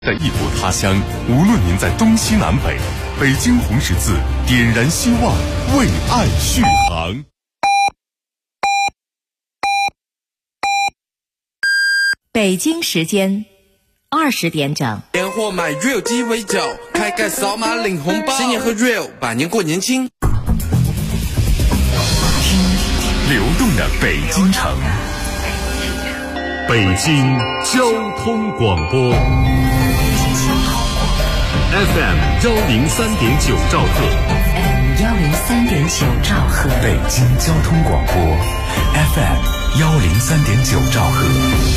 在异国他乡，无论您在东西南北，北京红十字点燃希望，为爱续航。 北京时间20点整。 年货买 real 鸡尾酒，开盖扫码领红包，新年喝 real， 百年过年轻。 听流动的北京城，北京交通广播。FM 103.9兆赫 ，FM 103.9兆赫， 北京交通广播 FM 103.9兆赫。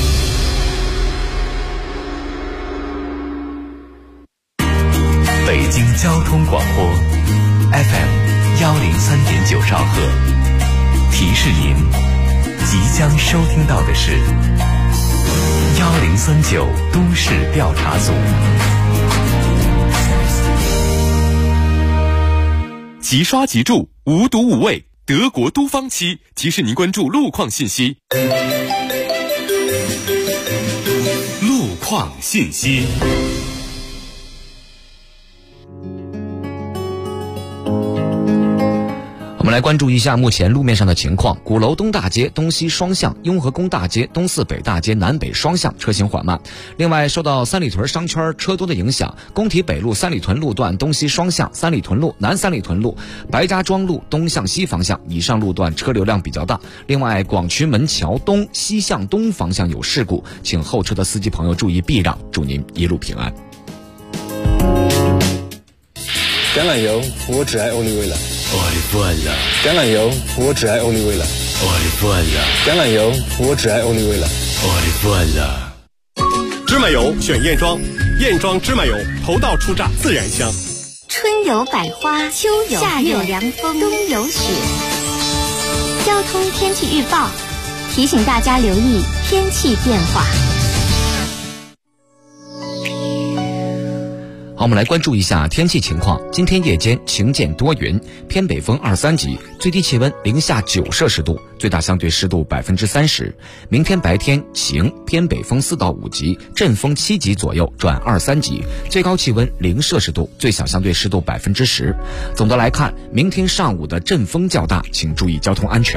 北京交通广播 FM 103.9兆赫，提示您，即将收听到的是1039都市调查组。即刷即注，无毒无味，德国都方漆提示您关注路况信息。路况信息。 我们来关注一下目前路面上的情况。鼓楼东大街东西双向、雍和宫大街东四北大街南北双向车行缓慢。另外，受到三里屯商圈车多的影响，工体北路三里屯路段东西双向、三里屯路南三里屯路白家庄路东向西方向以上路段车流量比较大。另外，广渠门桥东西向东方向有事故，请后车的司机朋友注意避让，祝您一路平安。 橄榄油，我只爱欧丽薇了。橄榄油，我只爱欧丽薇了。橄榄油，我只爱欧丽薇了。 芝麻油选燕庄，燕庄芝麻油头道出榨，自然香。 春有百花，秋有夏有凉风，冬有雪。交通天气预报提醒大家留意天气变化。 好，我们来关注一下天气情况。今天夜间晴间多云，偏北风2-3级，最低气温零下9摄氏度，最大相对湿度30%。明天白天晴，偏北风4到5级，阵风7级左右转2-3级，最高气温0摄氏度，最小相对湿度10%。总的来看，明天上午的阵风较大，请注意交通安全。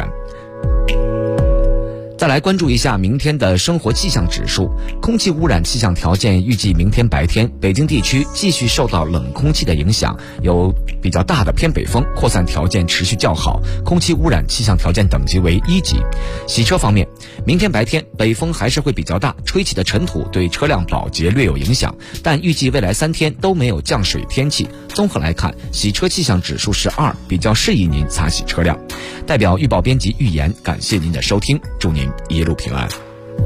再来关注一下明天的生活气象指数。空气污染气象条件预计明天白天北京地区继续受到冷空气的影响，有比较大的偏北风，扩散条件持续较好，空气污染气象条件等级为1级。洗车方面，明天白天北风还是会比较大，吹起的尘土对车辆保洁略有影响，但预计未来3天都没有降水天气。综合来看，洗车气象指数是2，比较适宜您擦洗车辆。代表预报编辑预言，感谢您的收听，祝您一路平安。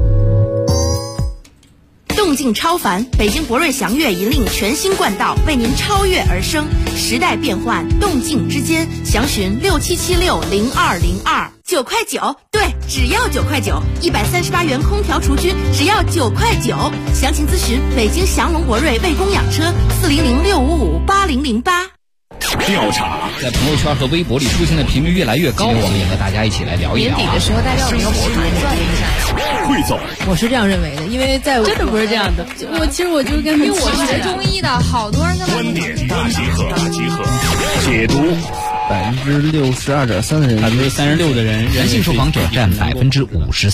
动静超凡，北京博瑞祥越引领全新冠道，为您超越而生。时代变幻，动静之间，详询67760202，9块9，对，只要9块9，138元空调除菌，只要9块9。详情咨询北京祥龙博瑞卫工养车，400655808。 调查在朋友圈和微博里出现的频率越来越高，我们也和大家一起来聊一聊。 年底的时候，大家有没有盘算一下？ 汇总， 我是这样认为的，因为在真的不是这样的。其实我就跟因为我是学中医的，好多人跟观点大集合，解读 62.3%的人 ，36%的人，人性受访者占53.1%。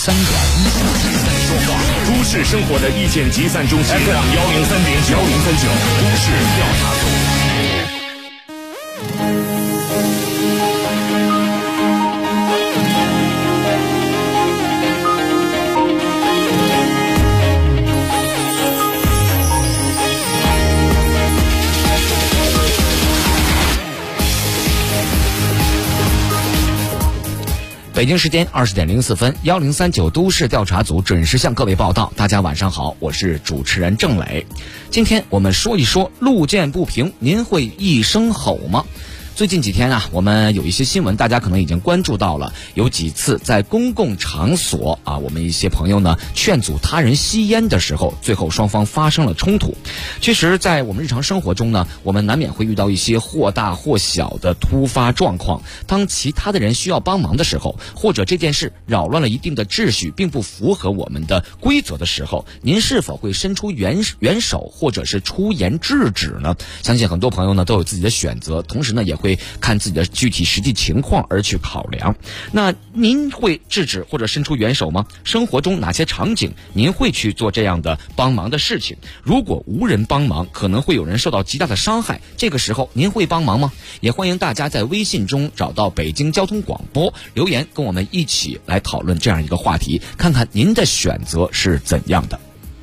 都市生活的意见集散中心 FM 103.9，1039都市调查组。 北京时间20点04分，1039都市调查组准时向各位报道。大家晚上好，我是主持人郑磊。今天我们说一说路见不平，您会一声吼吗？ 最近几天啊，我们有一些新闻，大家可能已经关注到了，有几次在公共场所啊，我们一些朋友呢劝阻他人吸烟的时候，最后双方发生了冲突。确实，在我们日常生活中呢，我们难免会遇到一些或大或小的突发状况。当其他的人需要帮忙的时候，或者这件事扰乱了一定的秩序，并不符合我们的规则的时候，您是否会伸出援手，或者是出言制止呢？相信很多朋友呢都有自己的选择，同时呢也会看自己的具体实际情况而去考量。那您会制止或者伸出援手吗？生活中哪些场景您会去做这样的帮忙的事情？如果无人帮忙，可能会有人受到极大的伤害，这个时候您会帮忙吗？也欢迎大家在微信中找到北京交通广播留言，跟我们一起来讨论这样一个话题，看看您的选择是怎样的。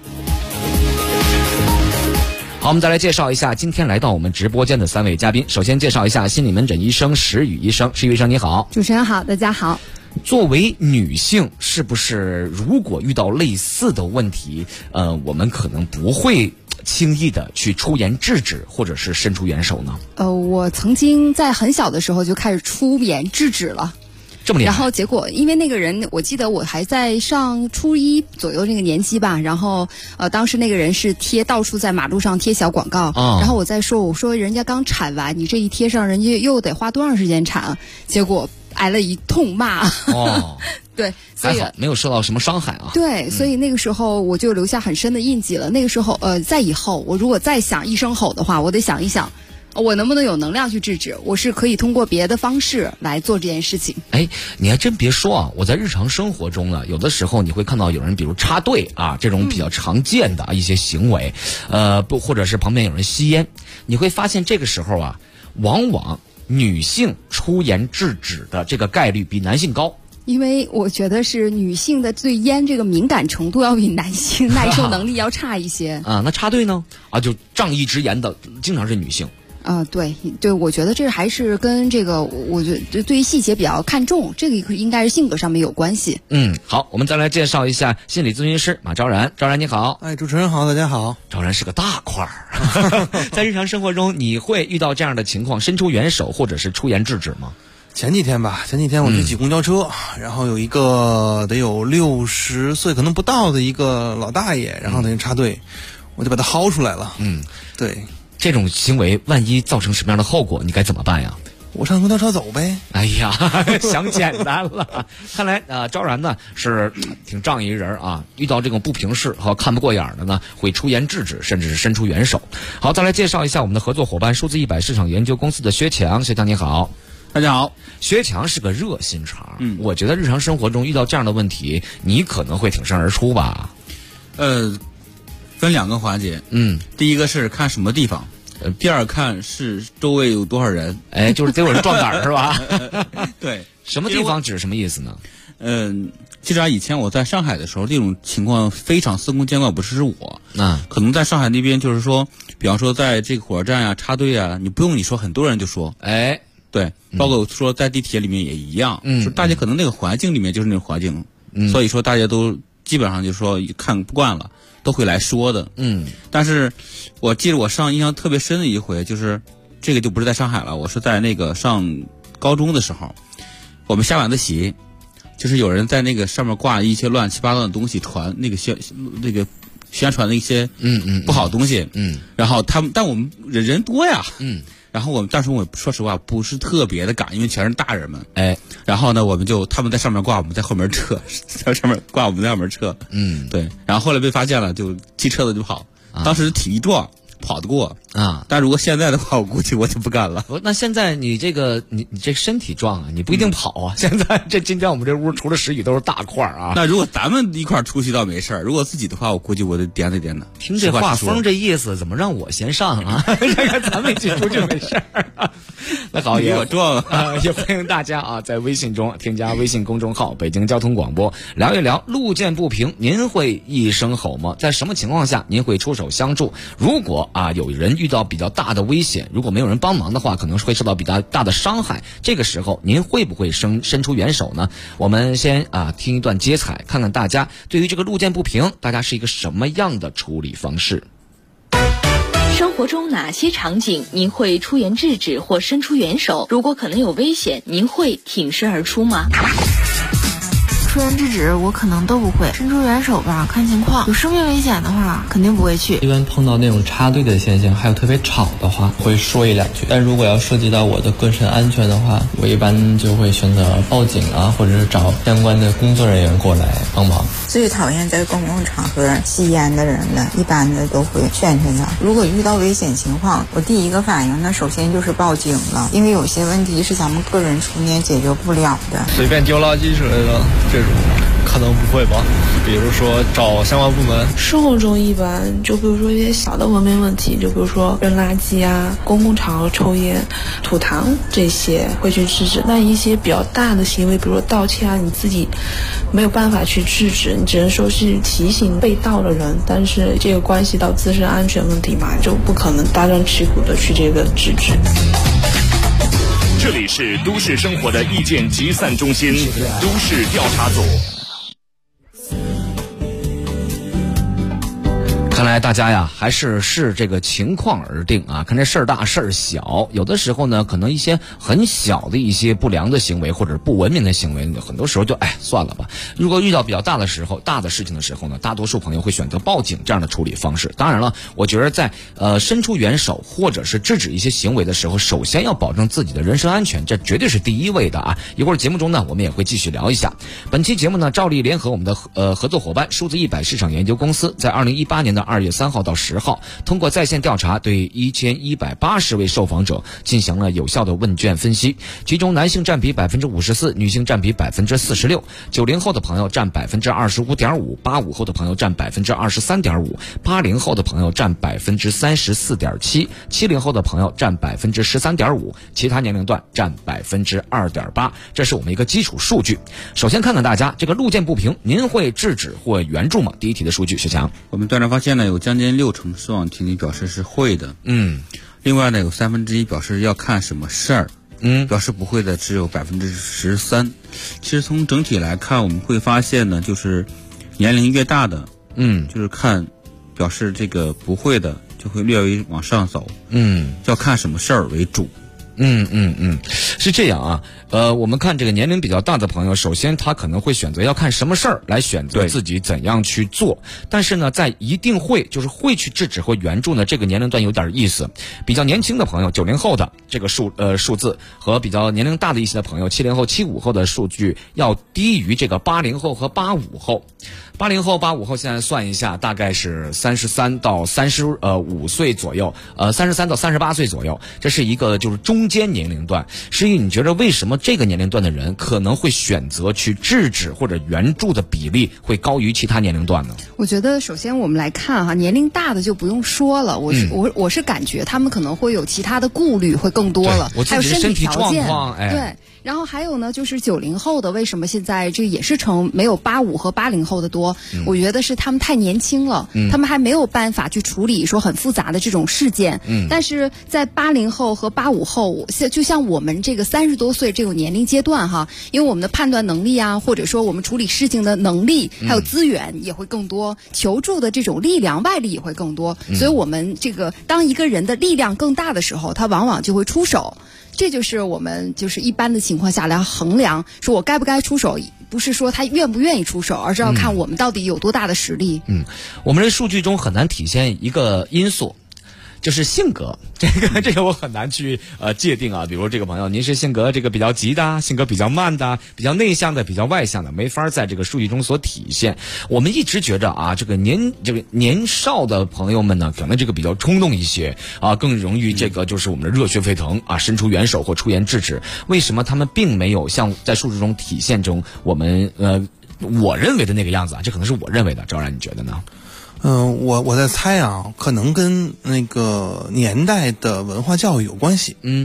好，我们再来介绍一下今天来到我们直播间的3位嘉宾。首先介绍一下心理门诊医生石宇医生。石宇医生你好。 主持人好，大家好。 作为女性，是不是如果遇到类似的问题，我们可能不会轻易的去出言制止或者是伸出援手呢？ 我曾经在很小的时候就开始出言制止了。 这么厉害。 然后结果因为那个人，我记得我还在上初1左右那个年纪吧，然后当时那个人是到处在马路上贴小广告，然后我说人家刚产完，你这一贴上，人家又得花多长时间产？结果挨了一通骂。对，所以还好没有受到什么伤害啊。 对，所以那个时候我就留下很深的印记了。那个时候在以后我如果再想一声吼的话，我得想一想我能不能有能量去制止，我是可以通过别的方式来做这件事情。 你还真别说啊，我在日常生活中呢，有的时候你会看到有人比如插队啊，这种比较常见的一些行为，或者是旁边有人吸烟，你会发现这个时候啊，往往女性出言制止的这个概率比男性高。 因为我觉得是女性的对烟这个敏感程度要比男性耐受能力要差一些。 那插队呢？就仗义直言的经常是女性。 对，我觉得这还是跟这个，我觉得对于细节比较看重，这个应该是性格上面有关系。 好，我们再来介绍一下心理咨询师马昭然。昭然你好。 主持人好，大家好。 昭然是个大块儿，在日常生活中你会遇到这样的情况，伸出援手或者是出言制止吗？ 前几天我去挤公交车，然后有一个得有60岁可能不到的一个老大爷，然后他就插队，我就把他薅出来了。对。 这种行为万一造成什么样的后果，你该怎么办呀？ 我上公交车走呗。 想简单了。看来昭然呢是挺仗义人啊，遇到这种不平事和看不过眼的呢，会出言制止，甚至是伸出援手。好，再来介绍一下我们的合作伙伴数字100市场研究公司的薛强。薛强你好。 大家好。 薛强是个热心肠，我觉得日常生活中遇到这样的问题，你可能会挺身而出吧？ 分2个环节。第一个是看什么地方，第二看是周围有多少人。 就是得有人壮胆是吧？ 对。 什么地方指什么意思呢？ 其实以前我在上海的时候，这种情况非常司空见惯，不是我。可能在上海那边就是说，比方说在这个火车站呀、插队啊，你不用你说，很多人就说。对，包括说在地铁里面也一样。就大家可能那个环境里面就是那个环境，所以说大家都基本上就是说看不惯了，都会来说的。但是我记得我印象特别深的一回，就是这个就不是在上海了，我是在那个上高中的时候，我们下晚自习，就是有人在那个上面挂一些乱七八糟的东西，传那个宣传的一些不好的东西。然后但我们人多呀。然后当时我说实话不是特别的敢，因为全是大人们。然后呢，他们在上面挂，我们在后面撤，在上面挂，我们在后面撤。对。然后后来被发现了，就骑车的就跑。当时体力壮，跑得过啊。但如果现在的话，我估计我就不敢了。 那现在你这个你这身体壮啊，你不一定跑啊。现在今天我们这屋除了石宇都是大块啊。 那如果咱们一块出去倒没事儿，如果自己的话，我估计我得颠着颠的。 听这话风这意思，怎么让我先上啊？这个咱们一起出去没事儿。那好， 也壮也欢迎大家啊，在微信中添加微信公众号北京交通广播，聊一聊路见不平，您会一声吼吗？在什么情况下您会出手相助？如果有人遇到比较大的危险，如果没有人帮忙的话，可能会受到比较大的伤害，这个时候您会不会伸出援手呢？我们先听一段接彩，看看大家对于这个路见不平，大家是一个什么样的处理方式。 生活中哪些场景您会出言制止或伸出援手？如果可能有危险，您会挺身而出吗？ 出言制止我可能都不会，伸出援手吧看情况，有生命危险的话肯定不会去。 一般碰到那种插队的现象还有特别吵的话会说一两句，但如果要涉及到我的个人安全的话，我一般就会选择报警啊，或者是找相关的工作人员过来帮忙。 最讨厌在公共场合吸烟的人了，一般的都会劝劝他。如果遇到危险情况，我第一个反应那首先就是报警了，因为有些问题是咱们个人出面解决不了的。 随便丢垃圾之类的这种可能不会吧，比如说找相关部门。 生活中一般就比如说一些小的文明问题，就比如说扔垃圾啊、公共场合抽烟、吐痰这些会去制止。那一些比较大的行为，比如说盗窃啊，你自己没有办法去制止，你只能说是提醒被盗的人，但是这个关系到自身安全问题嘛，就不可能大张旗鼓的去这个制止。 这里是都市生活的意见集散中心，都市调查组。 看来大家呀还是视这个情况而定啊，看这事儿大事儿小。有的时候呢，可能一些很小的一些不良的行为或者不文明的行为，很多时候就算了吧。如果遇到比较大的事情的时候呢，大多数朋友会选择报警这样的处理方式。当然了，我觉得在伸出援手或者是制止一些行为的时候，首先要保证自己的人身安全，这绝对是第一位的啊。一会儿节目中呢，我们也会继续聊一下。本期节目呢，照例联合我们的合作伙伴数字100市场研究公司，在2018年的2月3号到10号，通过在线调查对1180位受访者进行了有效的问卷分析，其中男性占比54%，女性占比46%，90后的朋友占25.5%，85后的朋友占23.5%，80后的朋友占34.7%，70后的朋友占13.5%，其他年龄段占2.8%。这是我们一个基础数据。首先看看大家这个路见不平，您会制止或援助吗？第一题的数据，学强。 我们调查发现呢，有将近60%受访群体表示是会的。另外呢，有1/3表示要看什么事儿。表示不会的只有13%。其实从整体来看，我们会发现呢，就是年龄越大的，就是看表示这个不会的就会略微往上走。要看什么事儿为主。 是这样啊。我们看这个年龄比较大的朋友，首先他可能会选择要看什么事儿来选择自己怎样去做。但是呢，在一定会去制止或援助呢，这个年龄段有点意思。比较年轻的朋友，90后的这个数字和比较年龄大的一些的朋友，70后、75后的数据要低于这个80后和85后。80后、85后现在算一下，大概是33到35岁左右，33到38岁左右，这是一个就是中间年龄段。诗意，你觉得为什么这个年龄段的人可能会选择去制止或者援助的比例会高于其他年龄段呢？ 我觉得首先我们来看哈，年龄大的就不用说了，我是感觉他们可能会有其他的顾虑会更多了，还有身体条件，对。然后还有呢，就是90后的为什么现在这也是没有85和80后的多？我觉得是他们太年轻了，他们还没有办法去处理说很复杂的这种事件。但是在80后和85后，就像我们这个30多岁这种年龄阶段哈，因为我们的判断能力啊，或者说我们处理事情的能力，还有资源也会更多，求助的这种力量外力也会更多，所以我们这个当一个人的力量更大的时候，他往往就会出手。这就是我们就是一般的情况下来衡量，说我该不该出手，不是说他愿不愿意出手，而是要看我们到底有多大的实力。 我们这数据中很难体现一个因素，就是性格，这个我很难去界定啊。比如这个朋友，您是性格这个比较急的，性格比较慢的，比较内向的，比较外向的，没法在这个数据中所体现。我们一直觉着啊，这个年少的朋友们呢，可能这个比较冲动一些啊，更容易这个就是我们的热血沸腾啊，伸出援手或出言制止。为什么他们并没有像在数据中体现中我们我认为的那个样子啊？这可能是我认为的，赵然你觉得呢？ 我在猜啊，可能跟那个年代的文化教育有关系。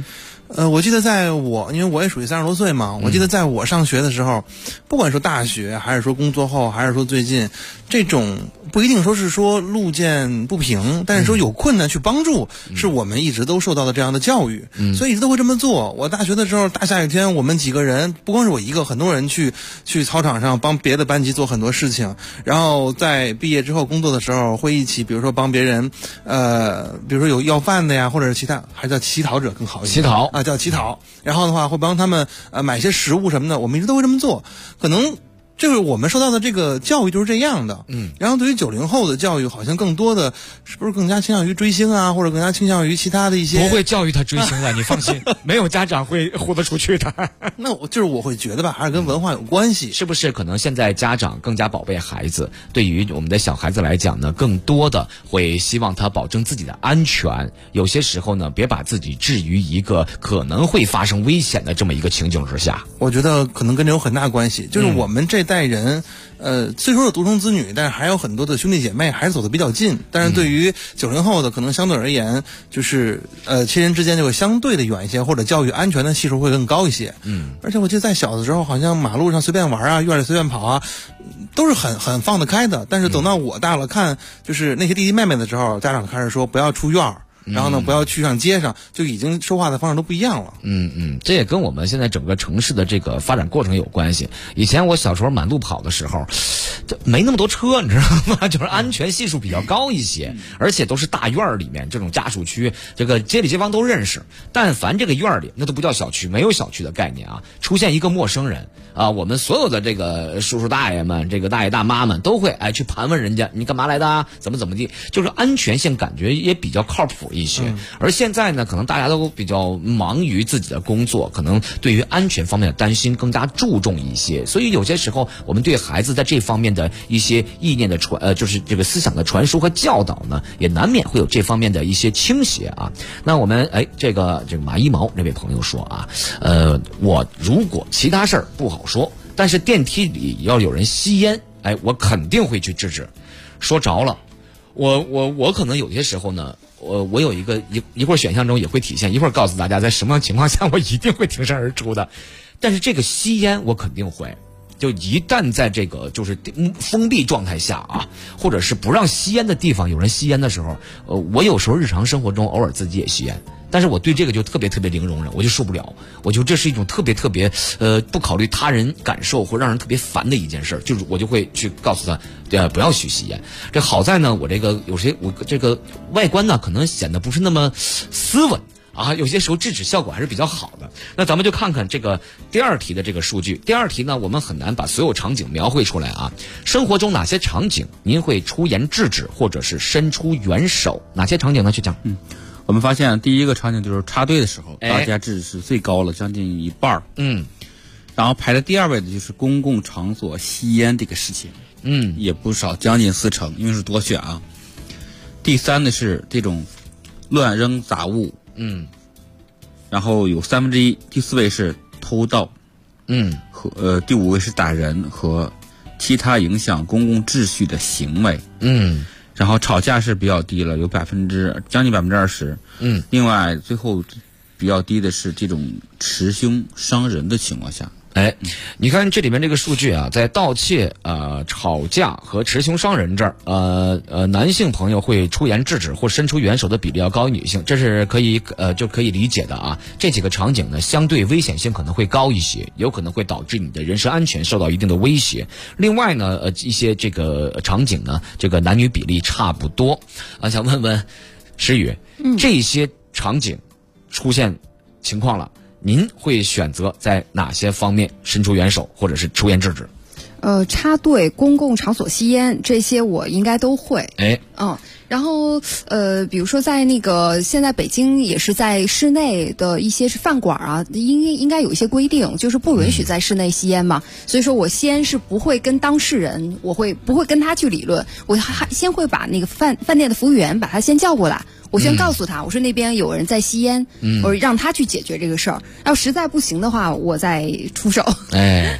我记得因为我也属于30多岁嘛，我记得在我上学的时候，不管说大学还是说工作后，还是说最近，这种不一定说是说路见不平，但是说有困难去帮助，是我们一直都受到的这样的教育，所以一直都会这么做。我大学的时候，大下雨天，我们几个人，不光是我一个，很多人去操场上帮别的班级做很多事情，然后在毕业之后工作的时候，会一起，比如说帮别人，比如说有要饭的呀，或者是其他，还叫乞讨者更好一些， 乞讨啊，叫乞讨。然后的话，会帮他们买一些食物什么的，我们一直都会这么做。可能这个我们受到的这个教育就是这样的，然后对于90后的教育，好像更多的是不是更加倾向于追星啊，或者更加倾向于其他的一些？ 不会教育他追星的，你放心，没有家长会豁得出去的。 那我会觉得吧，还是跟文化有关系， 是不是？可能现在家长更加宝贝孩子，对于我们的小孩子来讲呢，更多的会希望他保证自己的安全。有些时候呢，别把自己置于一个可能会发生危险的这么一个情景之下。 我觉得可能跟这有很大关系，就是我们这代人。虽说是独生子女，但是还有很多的兄弟姐妹还是走得比较近。但是对于90后的，可能相对而言，就是亲人之间就会相对的远一些，或者教育安全的系数会更高一些。而且我记得在小的时候，好像马路上随便玩啊，院里随便跑啊，都是很放得开的。但是等到我大了，看就是那些弟弟妹妹的时候，家长开始说不要出院儿。然后呢，不要去上街上，就已经说话的方式都不一样了。 这也跟我们现在整个城市的这个发展过程有关系。以前我小时候满路跑的时候，就没那么多车，你知道吗？就是安全系数比较高一些，而且都是大院里面这种家属区，这个街里街坊都认识。但凡这个院里，那都不叫小区，没有小区的概念啊。出现一个陌生人啊，我们所有的这个叔叔大爷们，这个大爷大妈们都会去盘问人家，你干嘛来的啊？怎么地，就是安全性感觉也比较靠谱一些。而现在呢，可能大家都比较忙于自己的工作，可能对于安全方面的担心更加注重一些，所以有些时候我们对孩子在这方面的一些意念的就是这个思想的传输和教导呢，也难免会有这方面的一些倾斜啊。那我们这个马一毛这位朋友说啊，我如果其他事儿不好说，但是电梯里要有人吸烟，我肯定会去制止。说着了，我可能有些时候呢，我有一会儿选项中也会体现，一会儿告诉大家在什么情况下我一定会挺身而出的。但是这个吸烟我肯定会，就一旦在这个就是封闭状态下啊，或者是不让吸烟的地方有人吸烟的时候，我有时候日常生活中偶尔自己也吸烟。但是我对这个就特别零容忍，我就受不了。我觉得这是一种特别不考虑他人感受或让人特别烦的一件事，就是我就会去告诉他，不要去吸烟。这好在呢，我这个外观呢可能显得不是那么斯文啊，有些时候制止效果还是比较好的。那咱们就看看这个第二题的这个数据。第二题呢，我们很难把所有场景描绘出来啊。生活中哪些场景您会出言制止或者是伸出援手？哪些场景呢？去讲。 我们发现第一个场景就是插队的时候，大家制止是最高了，将近一半。然后排在第二位的就是公共场所吸烟这个事情，也不少，将近40%，因为是多选啊。第三的是这种乱扔杂物，然后有1/3。第4位是偷盗，和第5位是打人和其他影响公共秩序的行为，然后吵架是比较低了，有将近20%。另外最后比较低的是这种持凶伤人的情况下。 你看这里面这个数据啊，在盗窃、吵架和持凶伤人这儿，男性朋友会出言制止或伸出援手的比例要高于女性，这是可以理解的啊。这几个场景呢，相对危险性可能会高一些，有可能会导致你的人身安全受到一定的威胁。另外呢，一些这个场景呢，这个男女比例差不多啊。想问问石宇，这些场景出现情况了，您会选择在哪些方面伸出援手，或者是出言制止？ 插队、公共场所吸烟，这些我应该都会。然后比如说在现在北京也是在室内的一些是饭馆啊，应该有一些规定，就是不允许在室内吸烟嘛。所以说我先是不会跟当事人，不会跟他去理论，我先会把那个饭店的服务员把他先叫过来。我先告诉他，我说那边有人在吸烟，我让他去解决这个事儿。要实在不行的话，我再出手。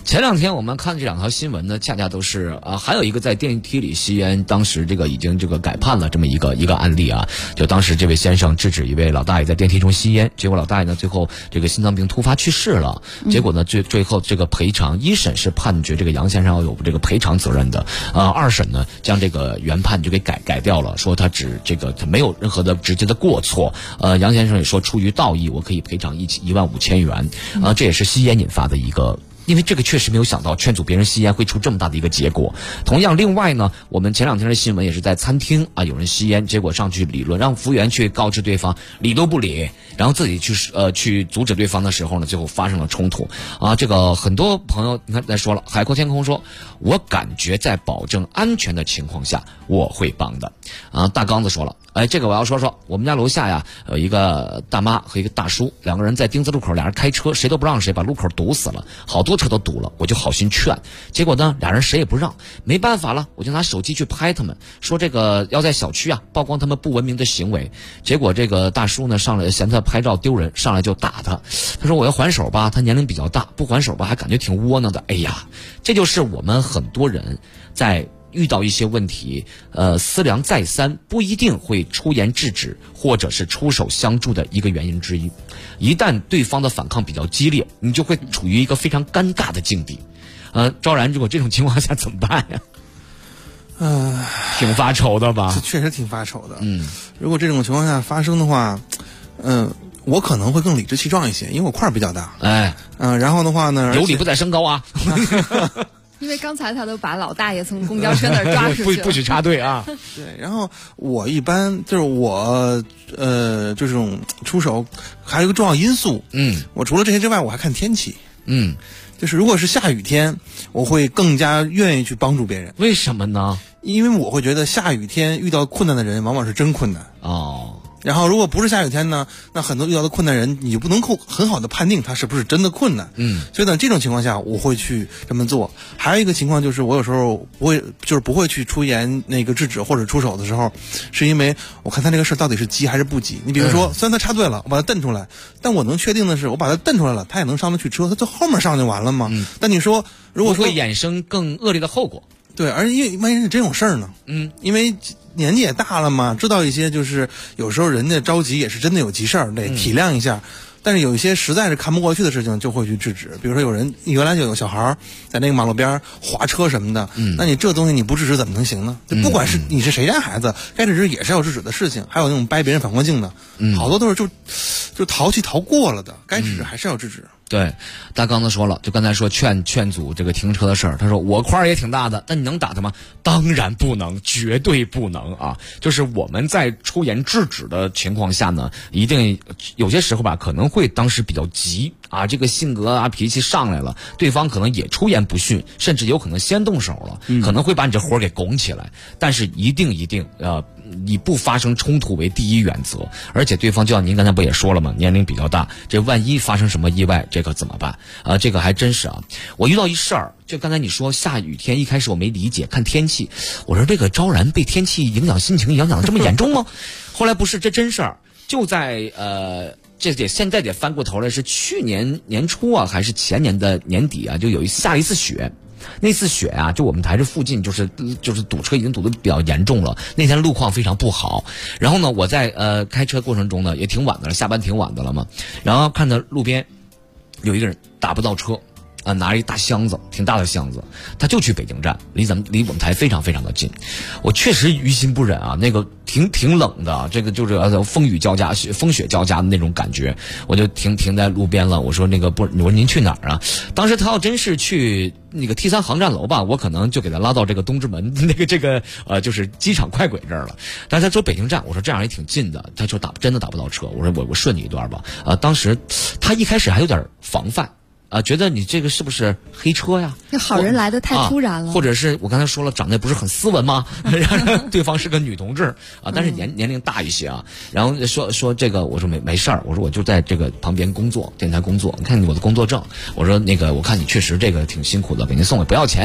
前2天我们看这2条新闻呢，恰恰都是还有一个在电梯里吸烟，当时这个已经这个改判了这么一个案例啊，就当时这位先生制止一位老大爷在电梯中吸烟，结果老大爷呢最后这个心脏病突发去世了，结果呢最后这个赔偿，1审是判决这个杨先生要有这个赔偿责任的，2审呢将这个原判就给改掉了，说他他没有任何的直接的过错，杨先生也说出于道义我可以赔偿15000元，这也是吸烟引发的一个。因为这个确实没有想到劝阻别人吸烟会出这么大的一个结果。同样，另外呢，我们前2天的新闻也是在餐厅有人吸烟，结果上去理论，让服务员去告知对方，理都不理，然后自己去阻止对方的时候呢，最后发生了冲突这个很多朋友你看在说了，海阔天空说，我感觉在保证安全的情况下我会帮的大刚子说了，这个我要说，我们家楼下呀有一个大妈和一个大叔，2个人在丁字路口，俩人开车，谁都不让谁，把路口堵死了，好多车都堵了，我就好心劝，结果呢俩人谁也不让，没办法了，我就拿手机去拍他们，说这个要在小区曝光他们不文明的行为，结果这个大叔呢上来嫌他拍照丢人，上来就打他，他说我要还手吧，他年龄比较大，不还手吧还感觉挺窝囊的，哎呀，这就是我们很多人在遇到一些问题思量再三，不一定会出言制止或者是出手相助的一个原因之一。一旦对方的反抗比较激烈，你就会处于一个非常尴尬的境地。昭然，如果这种情况下怎么办呀？挺发愁的吧？ 确实挺发愁的。如果这种情况下发生的话，我可能会更理直气壮一些，因为我块儿比较大。然后的话呢， 有理不在身高啊。 因为刚才他都把老大爷从公交车那儿抓出去了， 不许插队啊！ 对，然后我一般就是我这种出手还有一个重要因素，我除了这些之外，我还看天气，就是如果是下雨天，我会更加愿意去帮助别人。 为什么呢？ 因为我会觉得下雨天遇到困难的人往往是真困难然后如果不是下雨天呢，那很多遇到的困难人你就不能很好的判定他是不是真的困难。所以呢这种情况下我会去这么做。还有一个情况就是我有时候不会去出言那个制止或者出手的时候，是因为我看他这个事到底是急还是不急。你比如说虽然他插队了，我把他蹬出来，但我能确定的是我把他蹬出来了，他也能上得去车，他从后面上就完了嘛。但你说如果说会衍生更恶劣的后果。 对，而因为万一是真有事儿呢？因为年纪也大了嘛，知道一些就是有时候人家着急也是真的有急事儿，得体谅一下。但是有一些实在是看不过去的事情，就会去制止。比如说有人原来就有小孩在那个马路边滑车什么的，那你这东西你不制止怎么能行呢？就不管是你是谁家孩子，该制止也是要制止的事情。还有那种掰别人反光镜的，好多都是就淘气淘过了的，该制止还是要制止。 对，大刚才说了，就刚才说劝阻这个停车的事儿，他说我块儿也挺大的，但你能打他吗？当然不能，绝对不能啊！就是我们在出言制止的情况下呢，一定有些时候吧，可能会当时比较急啊，这个性格脾气上来了，对方可能也出言不逊，甚至有可能先动手了，可能会把你这火给拱起来。但是一定以不发生冲突为第一原则，而且对方就像您刚才不也说了吗？年龄比较大，这万一发生什么意外，这个怎么办？这个还真是啊！我遇到一事儿，就刚才你说下雨天，一开始我没理解，看天气，我说这个昭然被天气影响心情影响的这么严重吗？后来不是，这真事儿，就在现在得翻过头来，是去年年初啊，还是前年的年底啊，就下了一次雪。那次雪啊，就我们台这附近就是堵车已经堵得比较严重了，那天路况非常不好。然后呢，我在开车过程中呢，也挺晚的了，下班挺晚的了嘛。然后看到路边有一个人打不到车拿着一大箱子，挺大的箱子，他就去北京站，离我们台非常非常的近。我确实于心不忍啊，那个挺冷的，这个就是风雪交加的那种感觉，我就停在路边了。我说我说您去哪儿啊？当时他要真是去那个 T3 航站楼吧，我可能就给他拉到这个东直门就是机场快轨这儿了。但是他说北京站，我说这样也挺近的，他说真的打不到车。我说我顺你一段吧。当时他一开始还有点防范。觉得你这个是不是黑车呀？ 这好人来的太突然了， 或者是我刚才说了，长得也不是很斯文吗？对方是个女同志但是年龄大一些啊。然后说这个，我说没事儿，我说我就在这个旁边工作，电台工作，你看我的工作证，我说我看你确实这个挺辛苦的，给您送，不要钱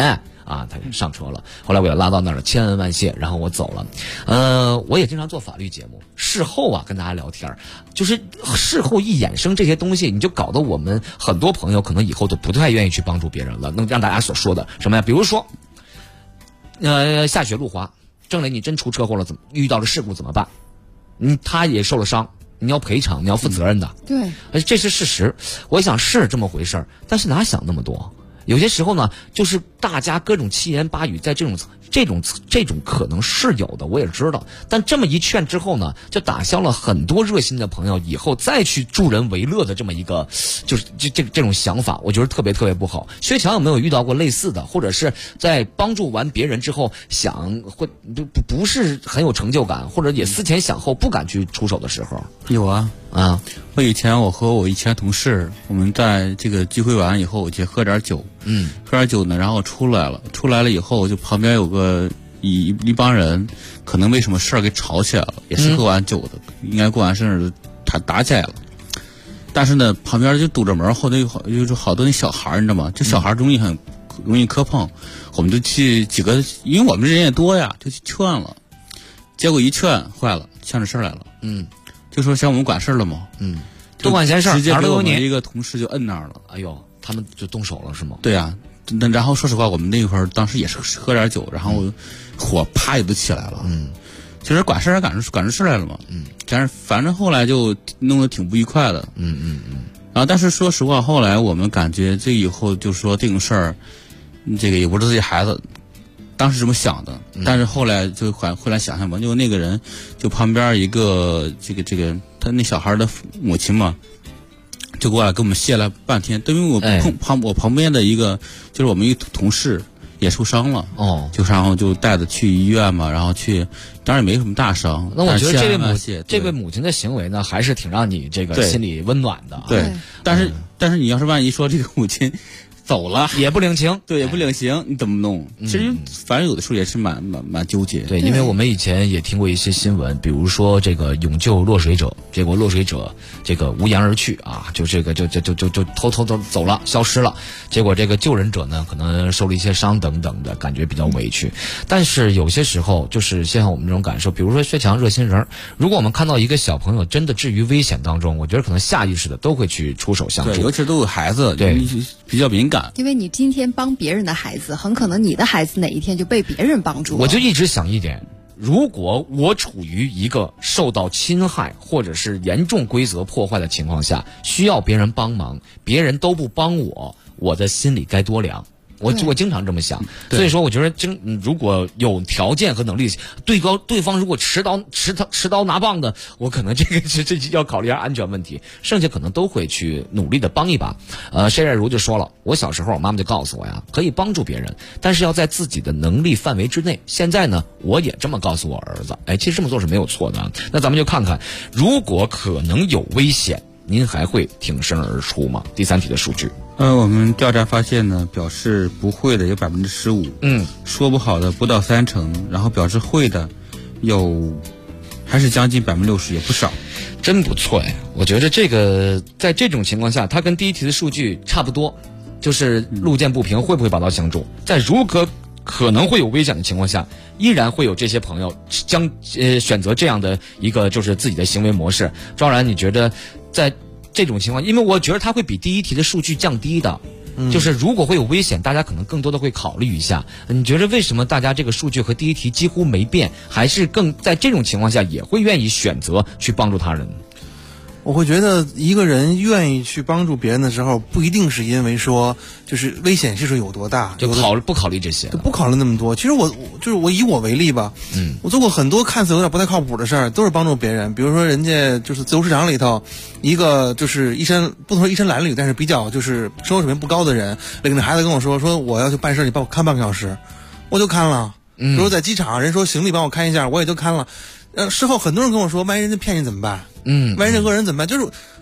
啊，他就上车了。后来我也拉到那儿了，千恩万谢，然后我走了。我也经常做法律节目，事后啊跟大家聊天，就是事后一衍生这些东西，你就搞得我们很多朋友可能以后都不太愿意去帮助别人了。能让大家所说的什么呀？比如说，下雪路滑，郑磊你真出车祸了，遇到了事故怎么办？他也受了伤。你要赔偿，你要负责任的。 对， 这是事实。我想是这么回事儿，但是哪想那么多？有些时候呢，就是大家各种七言八语，在这种可能是有的，我也知道。但这么一劝之后呢，就打消了很多热心的朋友以后再去助人为乐的这么一个，就是这种想法，我觉得特别特别不好。薛强有没有遇到过类似的，或者是在帮助完别人之后想会不是很有成就感，或者也思前想后不敢去出手的时候？ 有啊。我和我以前同事，我们在这个聚会完以后，我去喝点酒，喝点酒呢，然后出来了以后，就旁边有个一帮人，可能为什么事儿给吵起来了，也是喝完酒的，应该过完生日打起来了。但是呢，旁边就堵着门，后头有好多那小孩，你知道吗？这小孩容易磕碰，我们就去几个，因为我们人也多呀，就去劝了。结果一劝坏了，呛着事儿来了。就说像我们管事儿了吗？ 多管闲事， 直接给我们一个同事就摁那儿了。 哎呦，他们就动手了是吗？ 对啊，然后说实话，我们那会儿当时也是喝点酒，然后火啪也都起来了。其实管事儿赶出事来了嘛。但是反正后来就弄得挺不愉快的。然后但是说实话，后来我们感觉这以后就说这种事儿，这个也不是自己孩子。当时这么想的，但是后来就后来想想吧，就那个人，就旁边一个这个他那小孩的母亲嘛，就过来跟我们谢了半天。因为我旁边的一个就是我们一个同事也受伤了，就然后就带着去医院嘛，然后去，当然也没什么大伤。 那我觉得这位母亲的行为呢，还是挺让你这个心里温暖的。 对，但是你要是万一说这个母亲走了也不领情， 对，也不领情，你怎么弄？其实反正有的时候也是蛮纠结。 对，因为我们以前也听过一些新闻，比如说这个勇救落水者，结果落水者这个无言而去啊，就这个就偷走了，消失了。结果这个救人者呢，可能受了一些伤等等的，感觉比较委屈。但是有些时候就是像我们这种感受，比如说薛强热心人，如果我们看到一个小朋友真的置于危险当中，我觉得可能下意识的都会去出手相助。 对，尤其都有孩子， 对， 比较敏感。 因为你今天帮别人的孩子，很可能你的孩子哪一天就被别人帮助了。 我就一直想一点，如果我处于一个受到侵害或者是严重规则破坏的情况下，需要别人帮忙，别人都不帮我的心里该多凉。我经常这么想，所以说我觉得如果有条件和能力，对方如果持刀拿棒的，我可能这要考虑一下安全问题，剩下可能都会去努力的帮一把。谢冉如就说了，我小时候我妈妈就告诉我呀，可以帮助别人，但是要在自己的能力范围之内。现在呢，我也这么告诉我儿子，其实这么做是没有错的。那咱们就看看，如果可能有危险，您还会挺身而出吗？第三题的数据。 我们调查发现呢，表示不会的有15%，说不好的不到30%，然后表示会的还是将近60%，也不少， 真不错呀！我觉得这个在这种情况下，它跟第一题的数据差不多，就是路见不平会不会拔刀相助，在如果可能会有危险的情况下，依然会有这些朋友选择这样的一个就是自己的行为模式。赵然，你觉得在这种情况，因为我觉得它会比第一题的数据降低的，就是如果会有危险，大家可能更多的会考虑一下。你觉得为什么大家这个数据和第一题几乎没变，还是在这种情况下也会愿意选择去帮助他人？ 我会觉得一个人愿意去帮助别人的时候，不一定是因为说就是危险系数有多大， 就不考虑这些， 不考虑那么多。其实我以我为例吧，我做过很多看似有点不太靠谱的事儿，都是帮助别人。比如说人家就是自由市场里头一个就是不能说衣衫褴褛，但是比较就是生活水平不高的人，那个孩子跟我说我要去办事，你帮我看半个小时，我就看了。比如在机场，人说行李帮我看一下，我也就看了。事后很多人跟我说，万一人家骗你怎么办？万一人讹人怎么办？就是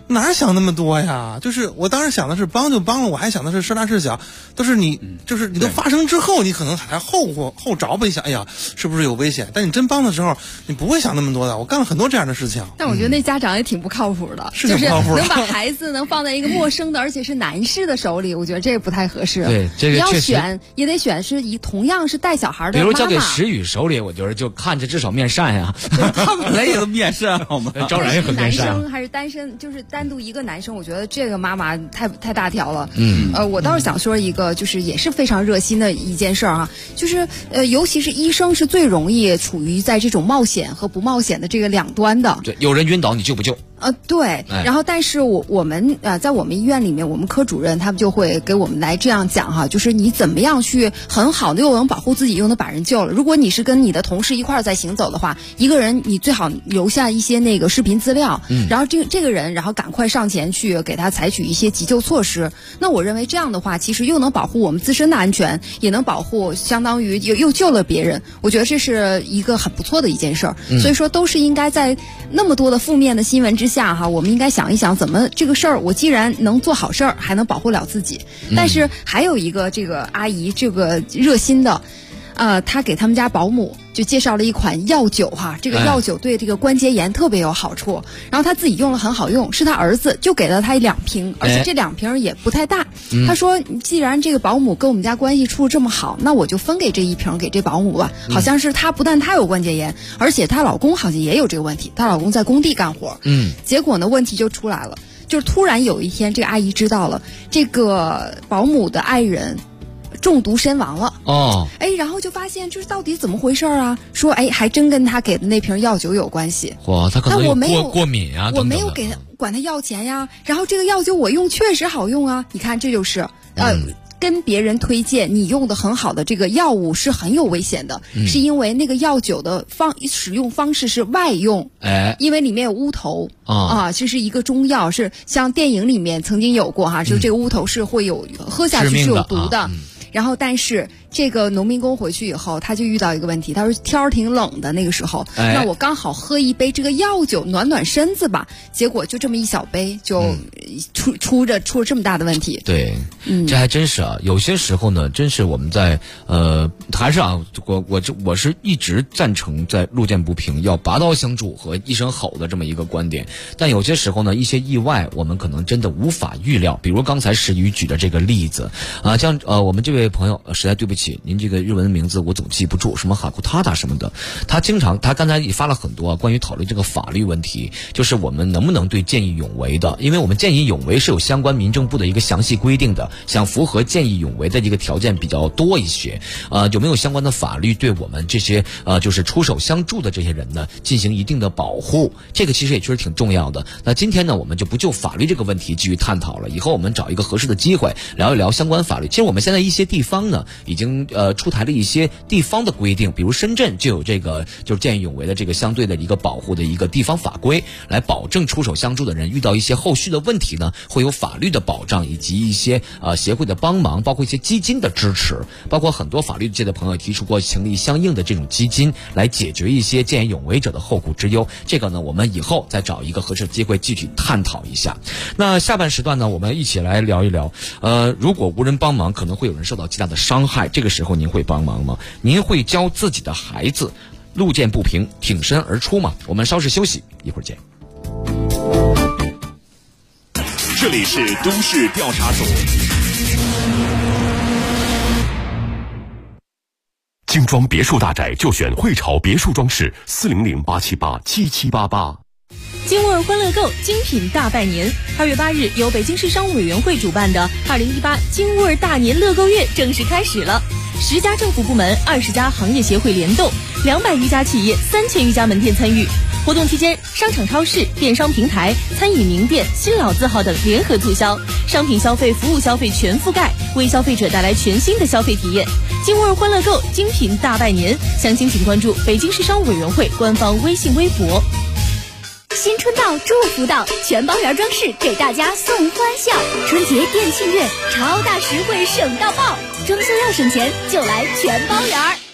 哪想那么多呀？就是我当时想的是帮就帮了，我还想的是事大事小，都是你，就是你都发生之后，你可能还后着吧一想，哎呀，是不是有危险？但你真帮的时候，你不会想那么多的。我干了很多这样的事情。 但我觉得那家长也挺不靠谱的， 是挺不靠谱的， 能把孩子能放在一个陌生的，而且是男士的手里，我觉得这不太合适。 对，这个你要选也得选是同样是带小孩的妈妈。 比如交给石宇手里，我觉得就看着至少面善呀。 他本来也都面善好吗？ 招然也很面善。 男生还是单身，就是单独一个男生，我觉得这个妈妈太大条了。我倒是想说一个，就是也是非常热心的一件事儿啊，就是尤其是医生是最容易处于在这种冒险和不冒险的这个两端的。 对，有人晕倒你救不救？ 对，然后但是我们在我们医院里面，我们科主任他们就会给我们来这样讲哈，就是你怎么样去很好的又能保护自己，又能把人救了。如果你是跟你的同事一块儿在行走的话，一个人你最好留下一些那个视频资料，然后这个人然后赶快上前去给他采取一些急救措施。那我认为这样的话，其实又能保护我们自身的安全，也能保护相当于又救了别人。我觉得这是一个很不错的一件事儿。所以说都是应该在那么多的负面的新闻之下哈，我们应该想一想怎么这个事儿，我既然能做好事儿，还能保护了自己。但是还有一个这个阿姨，这个热心的，她给他们家保姆就介绍了一款药酒哈，这个药酒对这个关节炎特别有好处，然后他自己用了很好用，是他儿子就给了他2瓶，而且这2瓶也不太大。他说既然这个保姆跟我们家关系处这么好，那我就分给这1瓶给这保姆吧。好像是她不但她有关节炎，而且她老公好像也有这个问题，她老公在工地干活。结果呢问题就出来了，就是突然有一天这个阿姨知道了这个保姆的爱人中毒身亡了然后就发现这是到底怎么回事啊？说还真跟他给的那瓶药酒有关系。 他可能有过敏啊， 我没有给他管他要钱呀。然后这个药酒我用确实好用啊，你看这就是跟别人推荐你用的很好的这个药物是很有危险的，是因为那个药酒的使用方式是外用，因为里面有乌头这是一个中药，是像电影里面曾经有过哈，就是这个乌头是会有喝下去是有毒的。然后但是这个农民工回去以后，他就遇到一个问题，他说天儿挺冷的那个时候，那我刚好喝一杯这个药酒暖暖身子吧，结果就这么一小杯就出了这么大的问题。 对，这还真是啊。有些时候呢，真是我们在还是啊，我是一直赞成在路见不平要拔刀相助和一声吼的这么一个观点。但有些时候呢，一些意外我们可能真的无法预料，比如刚才石宇举的这个例子啊，像我们这位朋友实在对不起，您这个日文的名字我总记不住，什么哈库塔达什么的，他刚才也发了很多关于讨论这个法律问题，就是我们能不能对见义勇为的，因为我们见义勇为是有相关民政部的一个详细规定的，想符合见义勇为的一个条件比较多一些，有没有相关的法律对我们这些就是出手相助的这些人呢进行一定的保护，这个其实也确实挺重要的。那今天呢，我们就不就法律这个问题继续探讨了，以后我们找一个合适的机会聊一聊相关法律。其实我们现在一些地方呢已经出台了一些地方的规定，比如深圳就有这个就是见义勇为的这个相对的一个保护的一个地方法规，来保证出手相助的人遇到一些后续的问题呢会有法律的保障，以及一些协会的帮忙，包括一些基金的支持，包括很多法律界的朋友提出过成立相应的这种基金来解决一些见义勇为者的后顾之忧。这个呢我们以后再找一个合适的机会继续探讨一下。那下半时段呢，我们一起来聊一聊如果无人帮忙可能会有人受到极大的伤害，这个时候您会帮忙吗？您会教自己的孩子路见不平挺身而出吗？我们稍事休息，一会儿见。 这里是都市调查组。 精装别墅大宅就选汇潮别墅装饰，400-878-7788。 金沃尔欢乐购精品大拜年，2月8日由北京市商务委员会主办的2018金沃尔大年乐购月正式开始了。10家政府部门、20家行业协会联动，200余家企业、3000余家门店参与。活动期间，商场、超市、电商平台、餐饮名店、新老字号等联合促销，商品消费、服务消费全覆盖，为消费者带来全新的消费体验。金沃尔欢乐购精品大拜年，详情请关注北京市商务委员会官方微信微博。 新春到，祝福到，全包圆装饰给大家送欢笑。春节店庆月，超大实惠省到爆！装修要省钱，就来全包圆。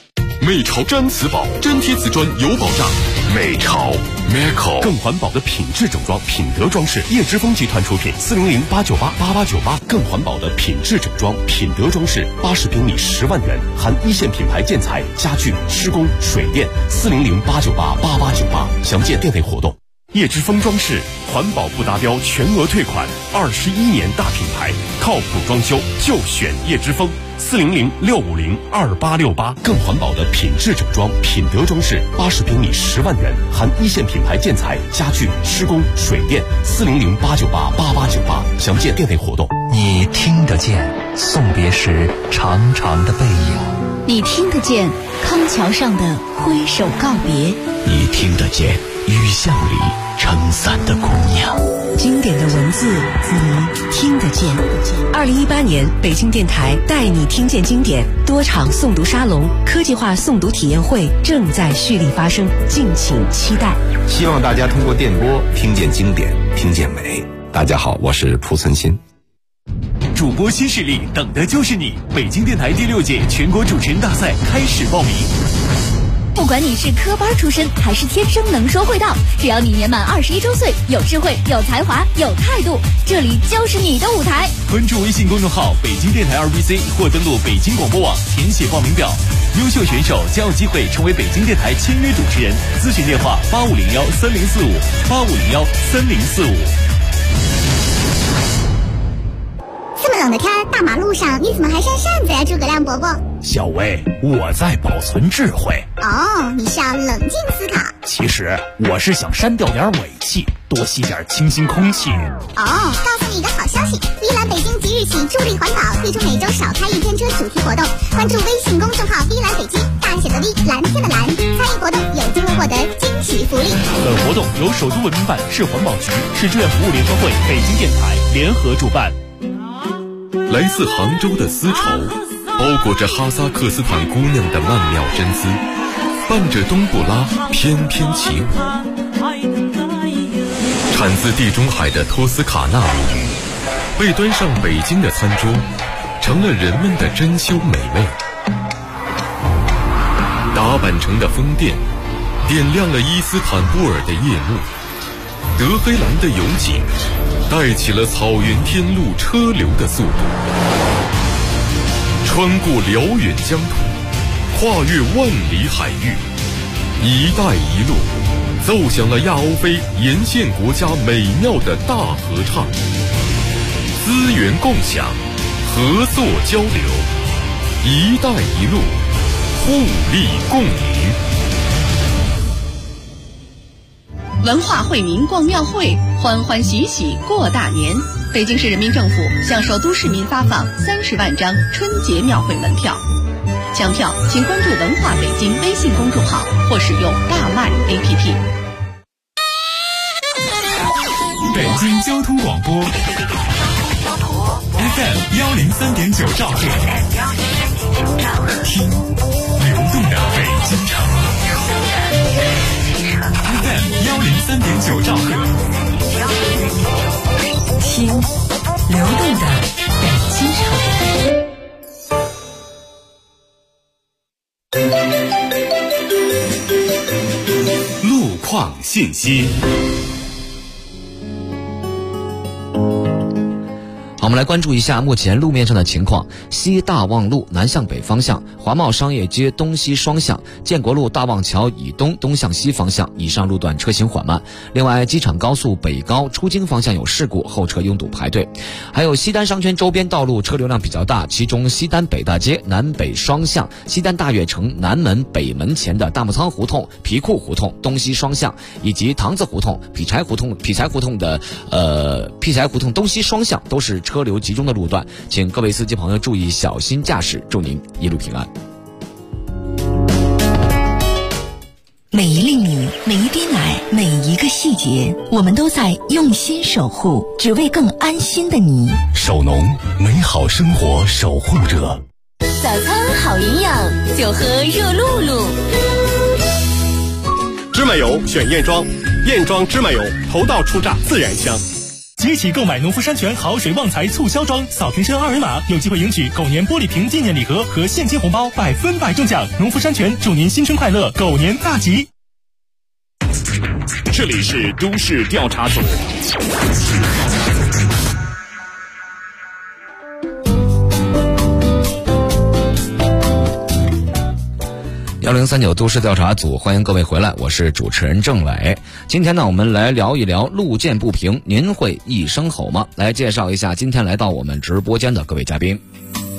美潮毡瓷宝，粘贴瓷砖有保障。美潮 Meco 更环保的品质整装，品德装饰，叶之峰集团出品，400-898-8898，更环保的品质整装，品德装饰，80平米10万元，含一线品牌建材、家具、施工、水电，400-898-8898，详见店内活动。叶之峰装饰，环保不达标全额退款，21年大品牌，靠谱装修就选叶之峰，400-650-2868，更环保的品质整装，品德装饰，80平米10万元，含一线品牌建材、家具、施工、水电，400-898-8898，详见店内活动。 你听得见送别时长长的背影， 你听得见康桥上的挥手告别， 你听得见雨巷里撑伞的姑娘， 经典的文字你听得见。2018年北京电台带你听见经典多场诵读沙龙、科技化诵读体验会正在蓄力发生，敬请期待。 希望大家通过电波听见经典，听见美。大家好，我是蒲存昕。 主播新势力，等的就是你！北京电台第6届全国主持人大赛开始报名。 不管你是科班出身还是天生能说会道，只要你年满21周岁，有智慧、有才华、有态度，这里就是你的舞台。 关注微信公众号北京电台2BC 或登录北京广播网填写报名表，优秀选手将有机会成为北京电台签约主持人。咨询电话8501-3045，8501-3045。 这么冷的天，大马路上你怎么还扇扇子呀，诸葛亮伯伯？ 小薇，我在保存智慧。 哦，你是要冷静思考。 其实我是想删掉点尾气，多吸点清新空气。 哦，告诉你一个好消息，依兰北京即日起助力环保，推出每周少开1天车主题活动。关注微信公众号依兰北京，大写的 V， 蓝天的蓝，参与活动有机会获得惊喜福利。 本活动由首都文明办、市环保局、市志愿服务联合会、北京电台联合主办。 来自杭州的丝绸，包裹着哈萨克斯坦姑娘的曼妙真姿，伴着冬不拉翩翩起舞。产自地中海的托斯卡纳母语，被端上北京的餐桌，成了人们的珍馐美味。达坂城的风电，点亮了伊斯坦布尔的夜幕。德黑兰的油井，带起了草原天路车流的速度。穿过辽远疆土，跨越万里海域，一带一路奏响了亚欧非沿线国家美妙的大合唱。资源共享，合作交流，一带一路，互利共赢。 文化惠民逛庙会，欢欢喜喜过大年。北京市人民政府向首都市民发放30万张春节庙会门票。抢票请关注文化北京微信公众号或使用大麦 APP。 北京交通广播 FM 103.9兆赫，听流动的北京城。FM 103.9兆赫， 听流动的北京城。 路况信息。 好，我们来关注一下目前路面上的情况。西大望路南向北方向，华贸商业街东西双向，建国路大望桥以东东向西方向，以上路段车行缓慢。另外，机场高速北高出京方向有事故，后车拥堵排队。还有西单商圈周边道路车流量比较大，其中西单北大街南北双向、西单大悦城南门北门前的大木仓胡同、皮库胡同东西双向，以及塘子胡同、劈柴胡同东西双向都是车流集中的路段，请各位司机朋友注意小心驾驶，祝您一路平安。 每一粒米，每一滴奶，每一个细节，我们都在用心守护，只为更安心的你。 守农，美好生活守护者。 早餐好营养，就喝热露露。 芝麻油选燕庄，燕庄芝麻油头道出榨自然香。 即起购买农夫山泉好水旺财促销装，扫瓶身2维码，有机会赢取狗年玻璃瓶纪念礼盒和现金红包，100%中奖。农夫山泉祝您新春快乐，狗年大吉。 这里是都市调查组。 1039都市调查组，欢迎各位回来，我是主持人郑伟。今天呢，我们来聊一聊路见不平，您会一声吼吗？来介绍一下今天来到我们直播间的各位嘉宾。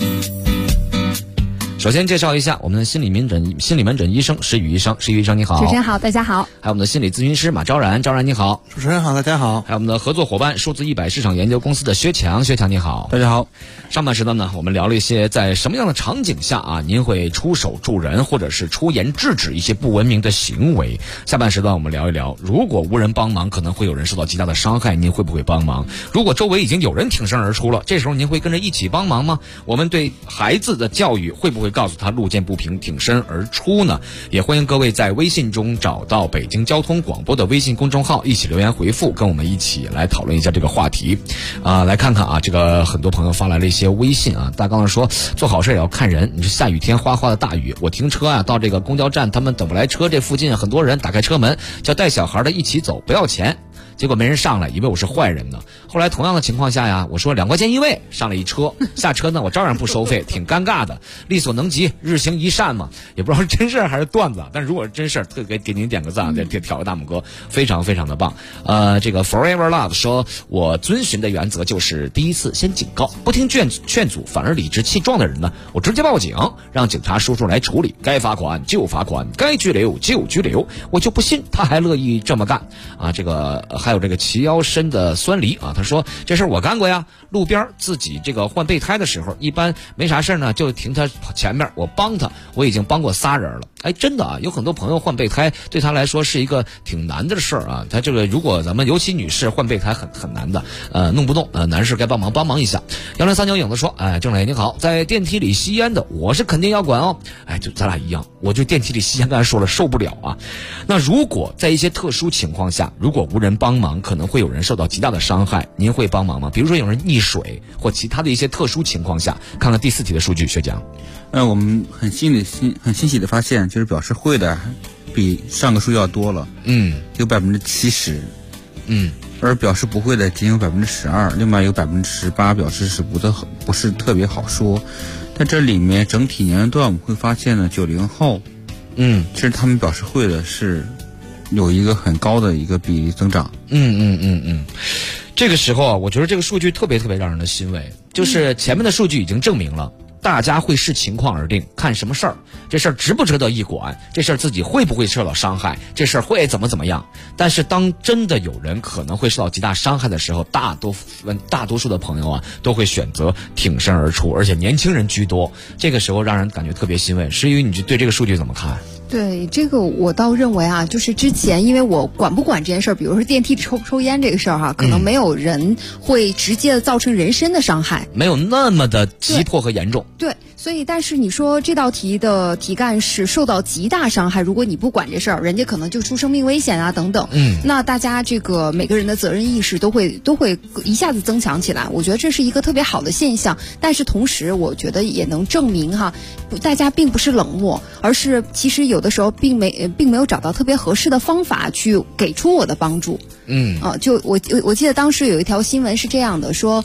首先介绍一下我们的心理门诊医生石宇医生，石宇医生你好。 主持人好，大家好。 还有我们的心理咨询师马昭然，昭然你好。 主持人好，大家好。 还有我们的合作伙伴数字100市场研究公司的薛强，薛强你好。 大家好。 上半时段呢，我们聊了一些在什么样的场景下啊，您会出手助人，或者是出言制止一些不文明的行为。下半时段我们聊一聊，如果无人帮忙，可能会有人受到极大的伤害，您会不会帮忙？如果周围已经有人挺身而出了，这时候您会跟着一起帮忙吗？我们对孩子的教育会不会告诉他路见不平挺身而出呢？也欢迎各位在微信中找到北京交通广播的微信公众号，一起留言回复，跟我们一起来讨论一下这个话题。来看看啊，这个很多朋友发来了一些微信啊，大刚说做好事也要看人。你说下雨天哗哗的大雨，我停车啊，到这个公交站，他们等不来车，这附近很多人打开车门叫带小孩的一起走，不要钱。结果没人上来，以为我是坏人呢。后来同样的情况下呀，我说2块钱一位，上了一车，下车呢我照样不收费，挺尴尬的。力所能及，日行一善嘛，也不知道是真事还是段子，但如果是真事，给您点个赞，挑个大拇哥，非常非常的棒。这个 Forever Love 说，我遵循的原则就是第一次先警告，不听劝阻，反而理直气壮的人呢，我直接报警，让警察叔叔来处理，该罚款就罚款，该拘留就拘留，我就不信他还乐意这么干啊！这个还有这个齐腰深的酸梨啊，他说这事儿我干过呀，路边自己这个换备胎的时候，一般没啥事呢，就停他前面，我帮他，我已经帮过仨人了。哎，真的啊，有很多朋友换备胎对他来说是一个挺难的事儿啊。他这个如果咱们尤其女士换备胎很难的，弄不动，男士该帮忙一下。1039影子说，哎，郑磊你好，在电梯里吸烟的我是肯定要管哦。哎，就咱俩一样，我就电梯里吸烟刚才说了受不了啊。那如果在一些特殊情况下，如果无人帮忙，可能会有人受到极大的伤害，您会帮忙吗？比如说有人溺水或其他的一些特殊情况下，看看第4题的数据，薛讲。 我们很欣喜的发现，就是表示会的比上个数要多了，有70%，而表示不会的仅有12%，另外有18%表示是不是特别好说。但这里面整体年龄段我们会发现呢，90后，其实他们表示会的是有一个很高的一个比例增长。 这个时候啊，我觉得这个数据特别让人的欣慰，就是前面的数据已经证明了。大家会视情况而定，看什么事儿，这事儿值不值得一管，这事儿自己会不会受到伤害，这事儿会怎么样。但是当真的有人可能会受到极大伤害的时候，大多数的朋友啊都会选择挺身而出，而且年轻人居多，这个时候让人感觉特别欣慰。诗雨，你对这个数据怎么看？ 对这个我倒认为啊，就是之前因为我管不管这件事儿，比如说电梯里抽不抽烟这个事儿哈，可能没有人会直接的造成人身的伤害， 没有那么的急迫和严重。 对，所以但是你说这道题的题干是受到极大伤害，如果你不管这事儿，人家可能就出生命危险啊等等。那大家这个每个人的责任意识都会一下子增强起来，我觉得这是一个特别好的现象。但是同时，我觉得也能证明哈，大家并不是冷漠，而是其实有的时候并没有找到特别合适的方法去给出我的帮助。就我记得当时有一条新闻是这样的，说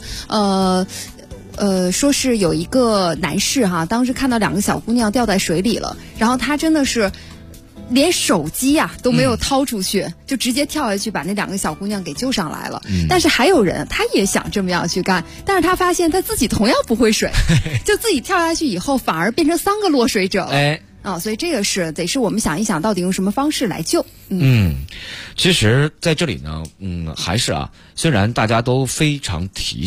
说是有一个男士哈，当时看到2个小姑娘掉在水里了，然后他真的是连手机都没有掏出去，就直接跳下去把那2个小姑娘给救上来了。但是还有人他也想这么样去干，但是他发现他自己同样不会水，就自己跳下去以后反而变成3个落水者了。所以这个得是我们想一想到底用什么方式来救。 其实在这里呢，还是虽然大家都非常提倡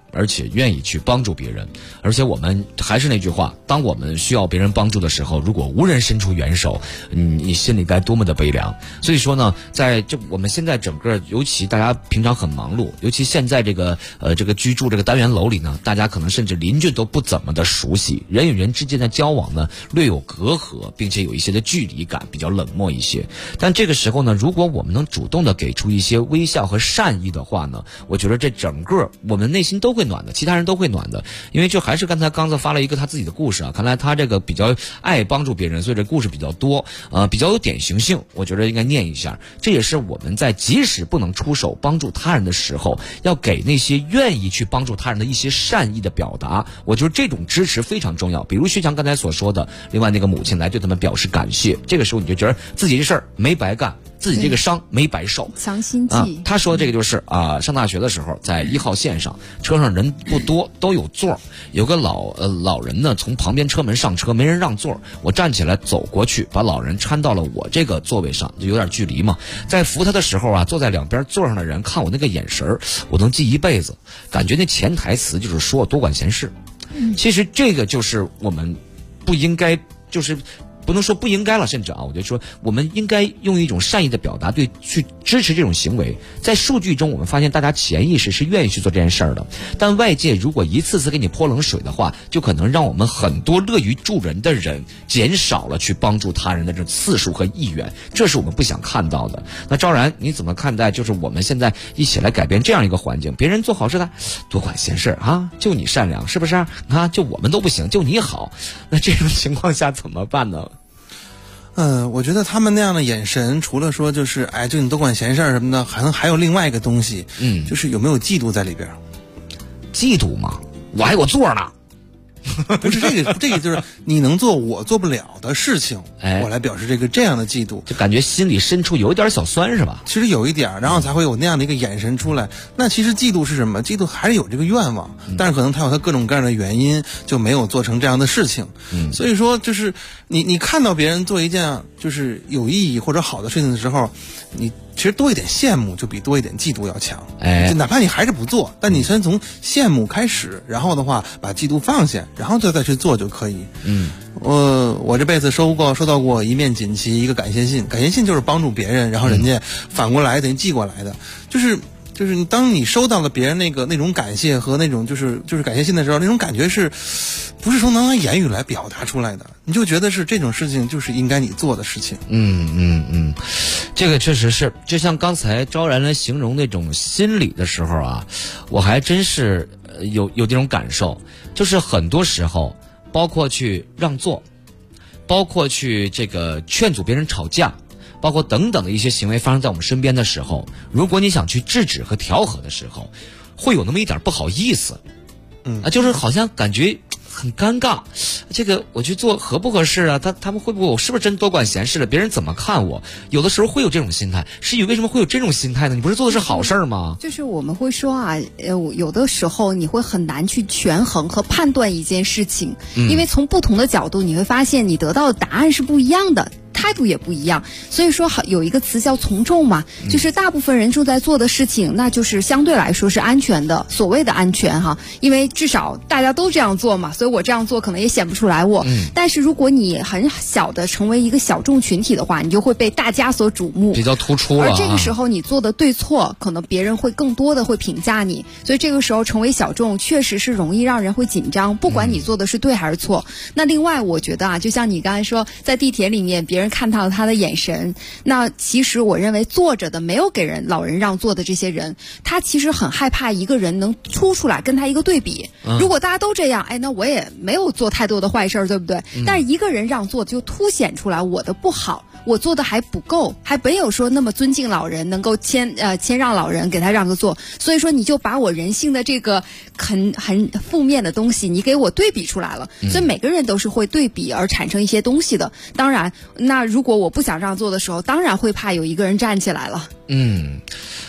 而且愿意去帮助别人。而且我们还是那句话，当我们需要别人帮助的时候，如果无人伸出援手，你心里该多么的悲凉。所以说呢，在我们现在整个，尤其大家平常很忙碌，尤其现在这个居住这个单元楼里呢，大家可能甚至邻居都不怎么的熟悉，人与人之间的交往呢略有隔阂，并且有一些的距离感，比较冷漠一些。但这个时候呢，如果我们能主动的给出一些微笑和善意的话呢，我觉得这整个我们内心都会暖的，其他人都会暖的。因为就还是刚才刚子发了一个他自己的故事啊，看来他这个比较爱帮助别人，所以这故事比较多，比较有典型性，我觉得应该念一下。这也是我们在即使不能出手帮助他人的时候，要给那些愿意去帮助他人的一些善意的表达，我觉得这种支持非常重要。比如薛强刚才所说的，另外那个母亲来对他们表示感谢，这个时候你就觉得自己这事儿没白干，自己这个伤没白受， 强心剂。 他说的这个就是上大学的时候在1号线上，车上人不多，都有座，有个老人呢从旁边车门上车，没人让座，我站起来走过去，把老人搀到了我这个座位上，就有点距离嘛。在扶他的时候啊，坐在两边座上的人看我那个眼神，我能记一辈子，感觉那潜台词就是说我多管闲事。其实这个就是我们不应该，就是不能说不应该了，甚至我就说我们应该用一种善意的表达去支持这种行为。在数据中我们发现大家潜意识是愿意去做这件事儿的，但外界如果一次次给你泼冷水的话，就可能让我们很多乐于助人的人减少了去帮助他人的这种次数和意愿，这是我们不想看到的。那昭然你怎么看待就是我们现在一起来改变这样一个环境，别人做好事的多管闲事啊，就你善良是不是啊？就我们都不行，就你好，那这种情况下怎么办呢？ 我觉得他们那样的眼神，除了说就是就你多管闲事什么的，好像还有另外一个东西，就是有没有嫉妒在里边？ 嫉妒吗？我还有座呢。 不是这个就是你能做我做不了的事情，我来表示这样的嫉妒， 就感觉心里深处有一点小酸是吧？ 其实有一点，然后才会有那样的一个眼神出来。那其实嫉妒是什么？嫉妒还是有这个愿望，但是可能他有他各种各样的原因，就没有做成这样的事情。所以说就是你看到别人做一件就是有意义或者好的事情的时候，你其实多一点羡慕就比多一点嫉妒要强。就哪怕你还是不做，但你先从羡慕开始，然后的话把嫉妒放下，然后再去做就可以。我这辈子收到过一面锦旗，一个感谢信。感谢信就是帮助别人，然后人家反过来等于寄过来的，就是当你收到了别人那种感谢和那种就是感谢信的时候，那种感觉是不是说能用言语来表达出来的？你就觉得是这种事情就是应该你做的事情。 这个确实是，就像刚才昭然来形容那种心理的时候啊，我还真是有这种感受，就是很多时候，包括去让座，包括去这个劝阻别人吵架，包括等等的一些行为发生在我们身边的时候，如果你想去制止和调和的时候，会有那么一点不好意思，就是好像感觉很尴尬，这个我去做合不合适啊？他们会不会我是不是真多管闲事了？别人怎么看我？有的时候会有这种心态。诗雨为什么会有这种心态呢？你不是做的是好事吗？ 就是我们会说有的时候你会很难去权衡和判断一件事情，因为从不同的角度你会发现你得到的答案是不一样的。态度也不一样，所以说有一个词叫从众嘛，就是大部分人正在做的事情，那就是相对来说是安全的，所谓的安全哈，因为至少大家都这样做嘛，所以我这样做可能也显不出来我。但是如果你很小的成为一个小众群体的话，你就会被大家所瞩目， 比较突出了。 而这个时候你做的对错，可能别人会更多的会评价你，所以这个时候成为小众确实是容易让人会紧张，不管你做的是对还是错。那另外我觉得就像你刚才说，在地铁里面别人看到他的眼神，那其实我认为坐着的没有给老人让座的这些人，他其实很害怕一个人能突出来跟他一个对比。如果大家都这样，那我也没有做太多的坏事，对不对？但是一个人让座就凸显出来我的不好，我做的还不够，还没有说那么尊敬老人，能够谦让老人给他让个座。所以说你就把我人性的这个很负面的东西，你给我对比出来了。所以每个人都是会对比而产生一些东西的。当然，那如果我不想让座的时候，当然会怕有一个人站起来了。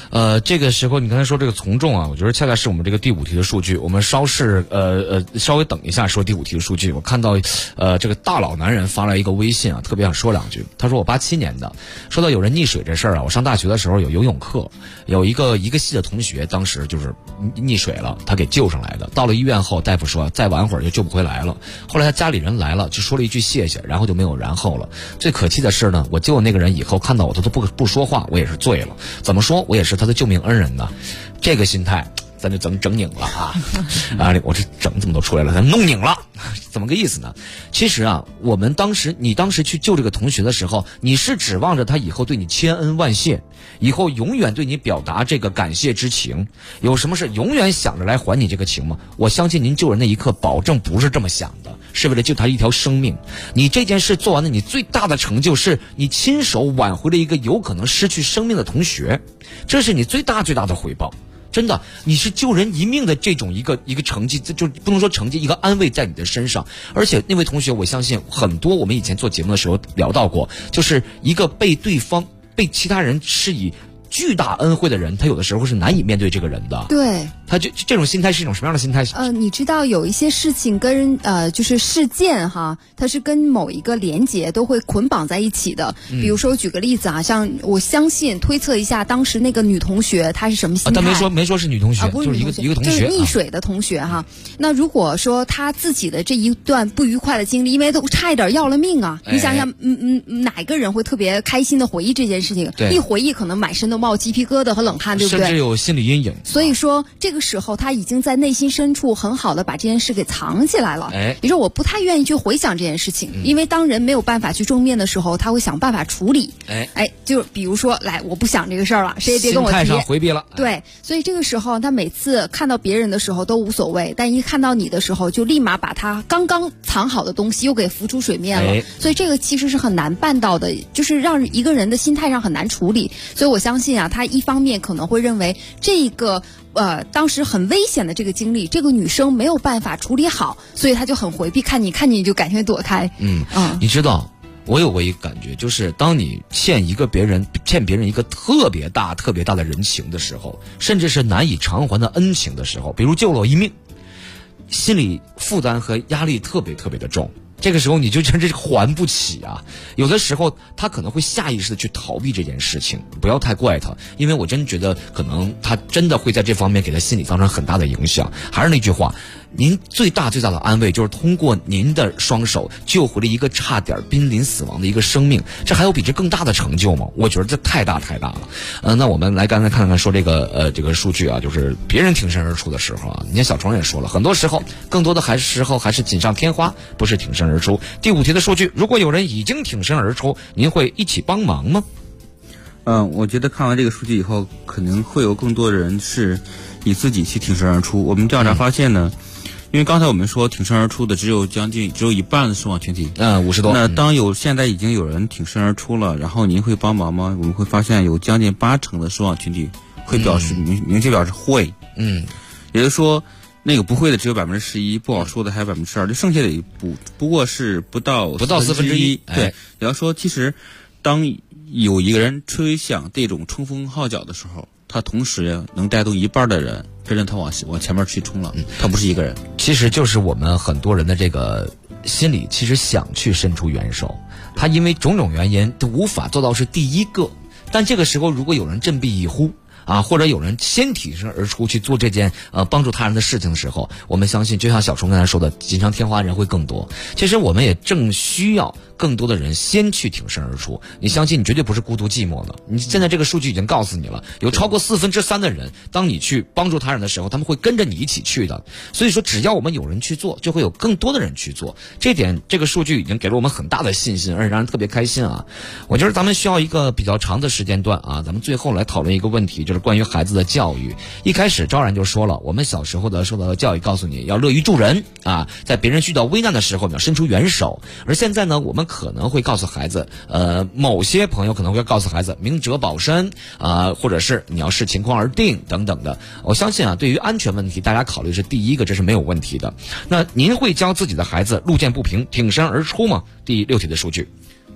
这个时候你刚才说这个从众啊，我觉得恰恰是我们这个第5题的数据。我们稍微等一下说第5题的数据。我看到这个大佬男人发来一个微信啊，特别想说两句。他说我87年的，说到有人溺水这事儿啊，我上大学的时候有游泳课，有一个系的同学当时就是溺水了，他给救上来的。到了医院后，大夫说再晚会儿就救不回来了。后来他家里人来了，就说了一句谢谢，然后就没有然后了。最可气的是呢，我救的那个人以后看到我他都不说话，我也是醉了。怎么说，我也是他的救命恩人呢。这个心态咱就怎么整拧了啊我这整这么多出来了，咱弄拧了，怎么个意思呢？其实啊，你当时去救这个同学的时候，你是指望着他以后对你千恩万谢，以后永远对你表达这个感谢之情，有什么事永远想着来还你这个情吗？我相信您救人那一刻保证不是这么想的，是为了救他一条生命。你这件事做完了，你最大的成就是你亲手挽回了一个有可能失去生命的同学，这是你最大的回报。真的，你是救人一命的这种一个成绩，就不能说成绩，一个安慰在你的身上。而且那位同学，我相信很多我们以前做节目的时候聊到过，就是一个被其他人施以巨大恩惠的人，他有的时候是难以面对这个人的。 对， 他就这种心态是一种什么样的心态？ 你知道有一些事情跟就是事件哈，它是跟某一个连结都会捆绑在一起的。比如说举个例子啊，像我相信推测一下，当时那个女同学她是什么心态？ 他没说是女同学， 不是就是一个同学， 就是溺水的同学哈。那如果说她自己的这一段不愉快的经历，因为都差一点要了命啊，你想想，哪个人会特别开心的回忆这件事情？一回忆可能满身都冒鸡皮疙瘩和冷汗，对不对？ 甚至有心理阴影。 所以说这个时候他已经在内心深处很好的把这件事给藏起来了。你说我不太愿意去回想这件事情，因为当人没有办法去正面的时候，他会想办法处理。就比如说，来，我不想这个事儿了，谁也别跟我提。 心态上回避了。 对，所以这个时候他每次看到别人的时候都无所谓，但一看到你的时候，就立马把他刚刚藏好的东西又给浮出水面了。所以这个其实是很难办到的，就是让一个人的心态上很难处理。所以我相信啊，他一方面可能会认为这个当时很危险的这个经历，这个女生没有办法处理好，所以他就很回避，看你就赶紧躲开。 你知道，我有过一个感觉，就是当你欠别人一个特别大的人情的时候，甚至是难以偿还的恩情的时候，比如救了我一命，心理负担和压力特别的重。这个时候你就真是还不起啊！有的时候他可能会下意识的去逃避这件事情，不要太怪他，因为我真觉得可能他真的会在这方面给他心理造成很大的影响。还是那句话，您最大的安慰就是通过您的双手救回了一个差点濒临死亡的一个生命，这还有比这更大的成就吗？我觉得这太大了。那我们来刚才看说这个数据啊，就是别人挺身而出的时候啊，你看小虫也说了，很多时候更多的还是锦上添花，不是挺身而出。第5题的数据，如果有人已经挺身而出，您会一起帮忙吗？ 我觉得看完这个数据以后，可能会有更多的人是以自己去挺身而出。我们调查发现呢，因为刚才我们说挺身而出的只有一半的受访群体 ，50多。 那现在已经有人挺身而出了，然后您会帮忙吗？我们会发现有将近80%的受访群体会明确表示会。也就是说，那个不会的只有11%，不好说的还有2%，就剩下的不过是不到1/4。对，也要说，其实当有一个人吹响这种冲锋号角的时候，他同时能带动一半的人跟着他往前面去冲了。他不是一个人， 其实就是我们很多人的这个心里其实想去伸出援手，他因为种种原因都无法做到是第一个，但这个时候如果有人振臂一呼啊，或者有人先挺身而出去做这件帮助他人的事情的时候，我们相信就像小虫刚才说的，锦上添花人会更多。其实我们也正需要更多的人先去挺身而出。你相信你绝对不是孤独寂寞的。你现在这个数据已经告诉你了，有超过3/4的人，当你去帮助他人的时候，他们会跟着你一起去的。所以说，只要我们有人去做，就会有更多的人去做。这点，这个数据已经给了我们很大的信心，而且让人特别开心啊！我觉得咱们需要一个比较长的时间段啊，咱们最后来讨论一个问题，就是关于孩子的教育。一开始昭然就说了，我们小时候的受到的教育告诉你要乐于助人啊，在别人遇到危难的时候你要伸出援手。而现在呢，我们可能会告诉孩子，某些朋友可能会告诉孩子明哲保身啊，或者是你要视情况而定等等的。我相信啊，对于安全问题，大家考虑是第一个，这是没有问题的。那您会教自己的孩子路见不平挺身而出吗？第6题的数据。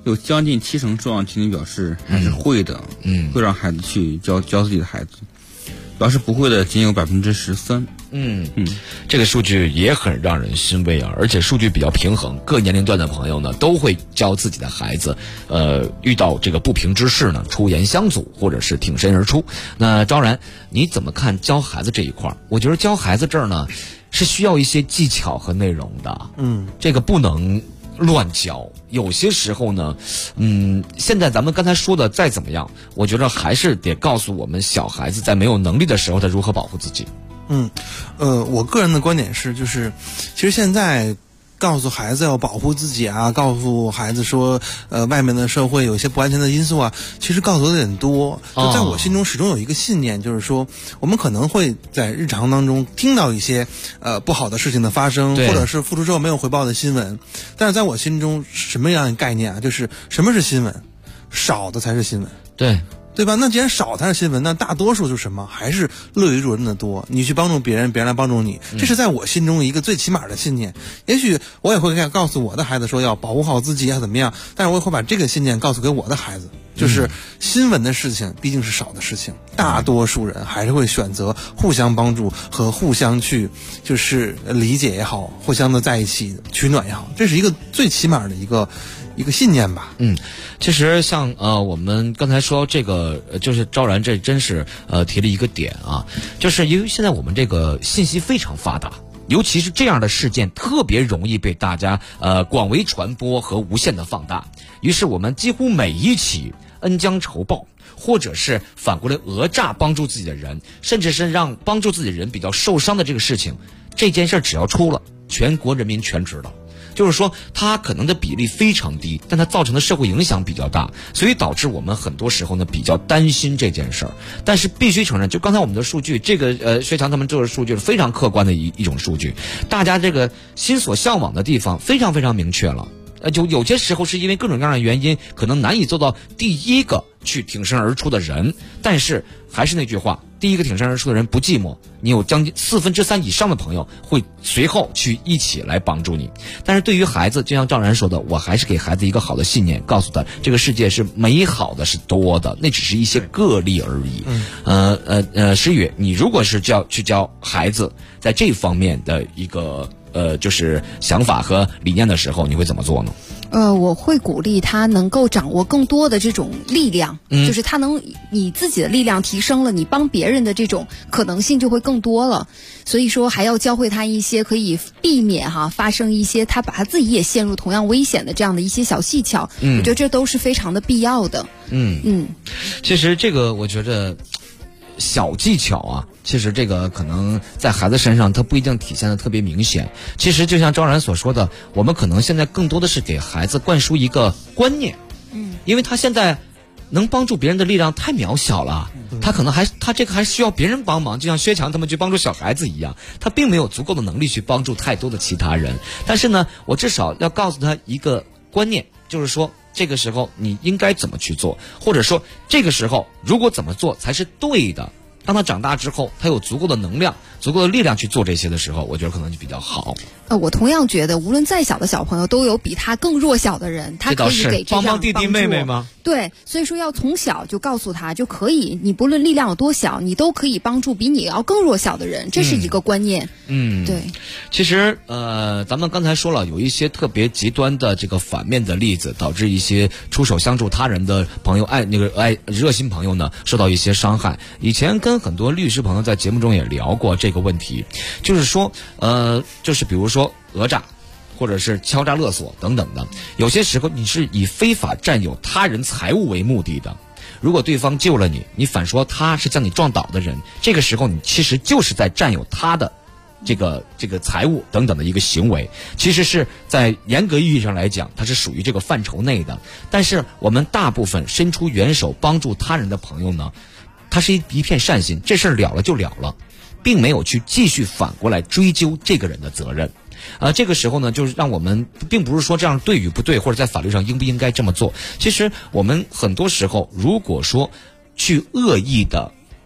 有将近70%受访群体表示还是会的，会让孩子去教自己的孩子。表示不会的仅有13%。 这个数据也很让人欣慰啊，而且数据比较平衡，各年龄段的朋友呢都会教自己的孩子，遇到这个不平之事呢，出言相阻或者是挺身而出。那昭然，你怎么看教孩子这一块？我觉得教孩子这儿呢是需要一些技巧和内容的，这个不能乱教。有些时候呢，现在咱们刚才说的再怎么样，我觉得还是得告诉我们小孩子在没有能力的时候他如何保护自己。 我个人的观点是，就是其实现在告诉孩子要保护自己啊，告诉孩子说外面的社会有一些不安全的因素啊，其实告诉的有点多。就在我心中始终有一个信念，就是说我们可能会在日常当中听到一些不好的事情的发生，或者是付出之后没有回报的新闻，但是在我心中什么样的概念啊，就是什么是新闻，少的才是新闻。对吧？那既然少才是新闻，那大多数就是什么？还是乐于助人的多。你去帮助别人，别人来帮助你，这是在我心中一个最起码的信念。也许我也会告诉我的孩子说要保护好自己啊，怎么样？但是我也会把这个信念告诉给我的孩子，就是新闻的事情毕竟是少的事情，大多数人还是会选择互相帮助和互相去就是理解也好，互相的在一起取暖也好，这是一个最起码的一个信念吧。 其实像我们刚才说这个，就是昭然这真是提了一个点啊，就是因为现在我们这个信息非常发达，尤其是这样的事件特别容易被大家广为传播和无限的放大，于是我们几乎每一起恩将仇报，或者是反过来讹诈帮助自己的人，甚至是让帮助自己的人比较受伤的这个事情，这件事只要出了，全国人民全知道。就是说它可能的比例非常低，但它造成的社会影响比较大，所以导致我们很多时候呢比较担心这件事儿。但是必须承认，就刚才我们的数据，这个薛强他们这个数据是非常客观的一种数据，大家这个心所向往的地方非常非常明确了。就有些时候是因为各种各样的原因，可能难以做到第一个去挺身而出的人，但是还是那句话，第一个挺身而出的人不寂寞，你有将近3/4以上的朋友会随后去一起来帮助你。但是对于孩子，就像赵然说的，我还是给孩子一个好的信念，告诉他这个世界是美好的，是多的，那只是一些个例而已。诗雨，你如果是去教孩子在这方面的一个就是想法和理念的时候，你会怎么做呢？ 我会鼓励他能够掌握更多的这种力量，就是他你自己的力量提升了，你帮别人的这种可能性就会更多了。所以说还要教会他一些可以避免发生一些他把他自己也陷入同样危险的这样的一些小技巧，我觉得这都是非常的必要的。 其实这个我觉得小技巧啊，其实这个可能在孩子身上它不一定体现的特别明显。其实就像昭然所说的，我们可能现在更多的是给孩子灌输一个观念，因为他现在能帮助别人的力量太渺小了，他可能他这个还需要别人帮忙，就像薛强他们去帮助小孩子一样，他并没有足够的能力去帮助太多的其他人。但是呢，我至少要告诉他一个观念，就是说这个时候你应该怎么去做，或者说这个时候如果怎么做才是对的。当他长大之后，他有足够的能量、足够的力量去做这些的时候，我觉得可能就比较好。 我同样觉得，无论再小的小朋友，都有比他更弱小的人，他可以给这样帮弟弟妹妹吗？ 对，所以说要从小就告诉他就可以，你不论力量有多小，你都可以帮助比你要更弱小的人，这是一个观念。对。 其实咱们刚才说了，有一些特别极端的这个反面的例子，导致一些出手相助他人的朋友热心朋友呢受到一些伤害。以前跟很多律师朋友在节目中也聊过这个问题，就是说就是比如说讹诈或者是敲诈勒索等等的，有些时候你是以非法占有他人财物为目的的，如果对方救了你，你反说他是将你撞倒的人，这个时候你其实就是在占有他的这个财物等等的一个行为，其实是在严格意义上来讲它是属于这个范畴内的。但是我们大部分伸出援手帮助他人的朋友呢，他是一片善心，这事儿了了就了了，并没有去继续反过来追究这个人的责任。这个时候呢，就是让我们并不是说这样对与不对，或者在法律上应不应该这么做。其实我们很多时候，如果说去恶意的对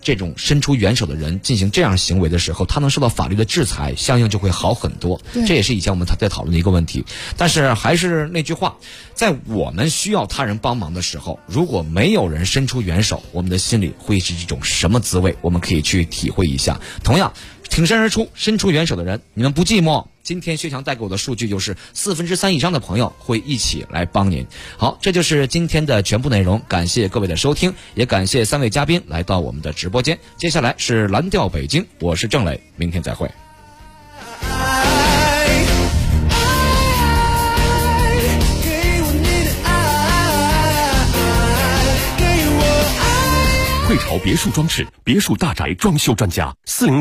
这种伸出援手的人进行这样行为的时候，他能受到法律的制裁，相应就会好很多。这也是以前我们在讨论的一个问题。但是还是那句话，在我们需要他人帮忙的时候，如果没有人伸出援手，我们的心里会是一种什么滋味？我们可以去体会一下。同样挺身而出伸出援手的人，你们不寂寞。今天薛强带给我的数据就是3/4以上的朋友会一起来帮您。好，这就是今天的全部内容，感谢各位的收听，也感谢3位嘉宾来到我们的直播间。接下来是蓝调北京，我是郑磊，明天再会。 汇潮别墅装饰，别墅大宅装修专家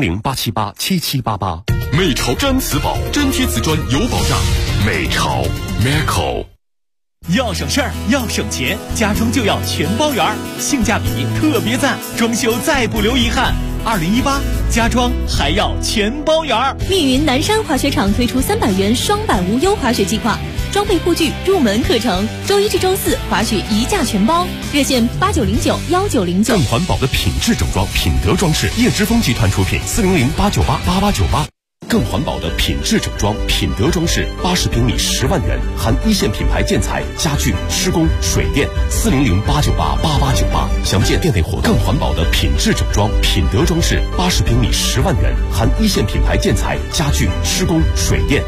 ，400-878-7788。美潮真瓷宝，真贴瓷砖有保障。美潮 Meco。 要省事儿，要省钱，家装就要全包圆，性价比特别赞，装修再不留遗憾。2018家装还要全包圆。 密云南山滑雪场推出300元双板无忧滑雪计划，装备护具、入门课程，周一至周四滑雪一价全包。热线8909-1909。 更环保的品质整装，品德装饰，叶之峰集团出品，400-898-8898。更环保的品质整装，品德装饰，80平米10万元，含一线品牌建材、家具、施工、水电，400-898-8898。详见店内活动。更环保的品质整装，品德装饰，80平米10万元，含一线品牌建材、家具、施工、水电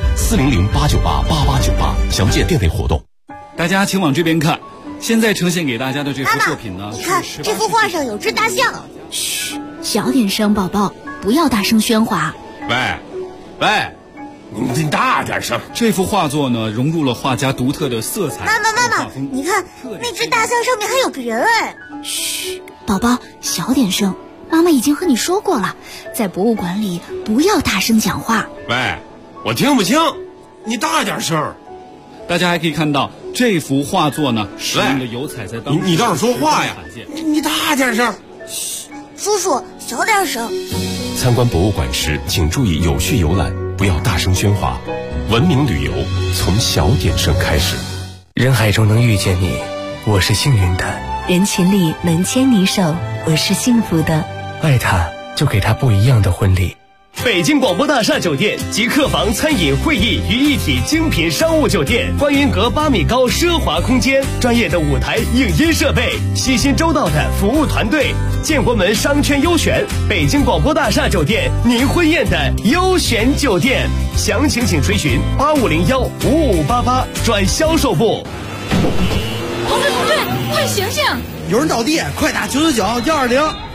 ，400-898-8898。详见店内活动。 大家请往这边看，现在呈现给大家的这幅作品呢， 你看这幅画上有只大象。 嘘，小点声，宝宝，不要大声喧哗。 喂，你大点声！这幅画作呢，融入了画家独特的色彩。 妈妈，你看那只大象上面还有个人哎！ 嘘，宝宝，小点声。妈妈已经和你说过了，在博物馆里不要大声讲话。 喂，我听不清，你大点声。大家还可以看到这幅画作呢，使用的油彩在当时你倒是说话呀！你大点声。 嘘，叔叔小点声。 参观博物馆时，请注意有序游览，不要大声喧哗。文明旅游从小点声开始。 人海中能遇见你，我是幸运的； 人群里能牵你手，我是幸福的。 爱他，就给他不一样的婚礼。 北京广播大厦酒店集客房、餐饮、会议于一体精品商务酒店，观云阁8米高奢华空间，专业的舞台影音设备，细心周到的服务团队，建国门商圈优选，北京广播大厦酒店您婚宴的优选酒店。详情请垂询8501-5588转销售部。 同志，快醒醒！ 有人倒地，快打999-120。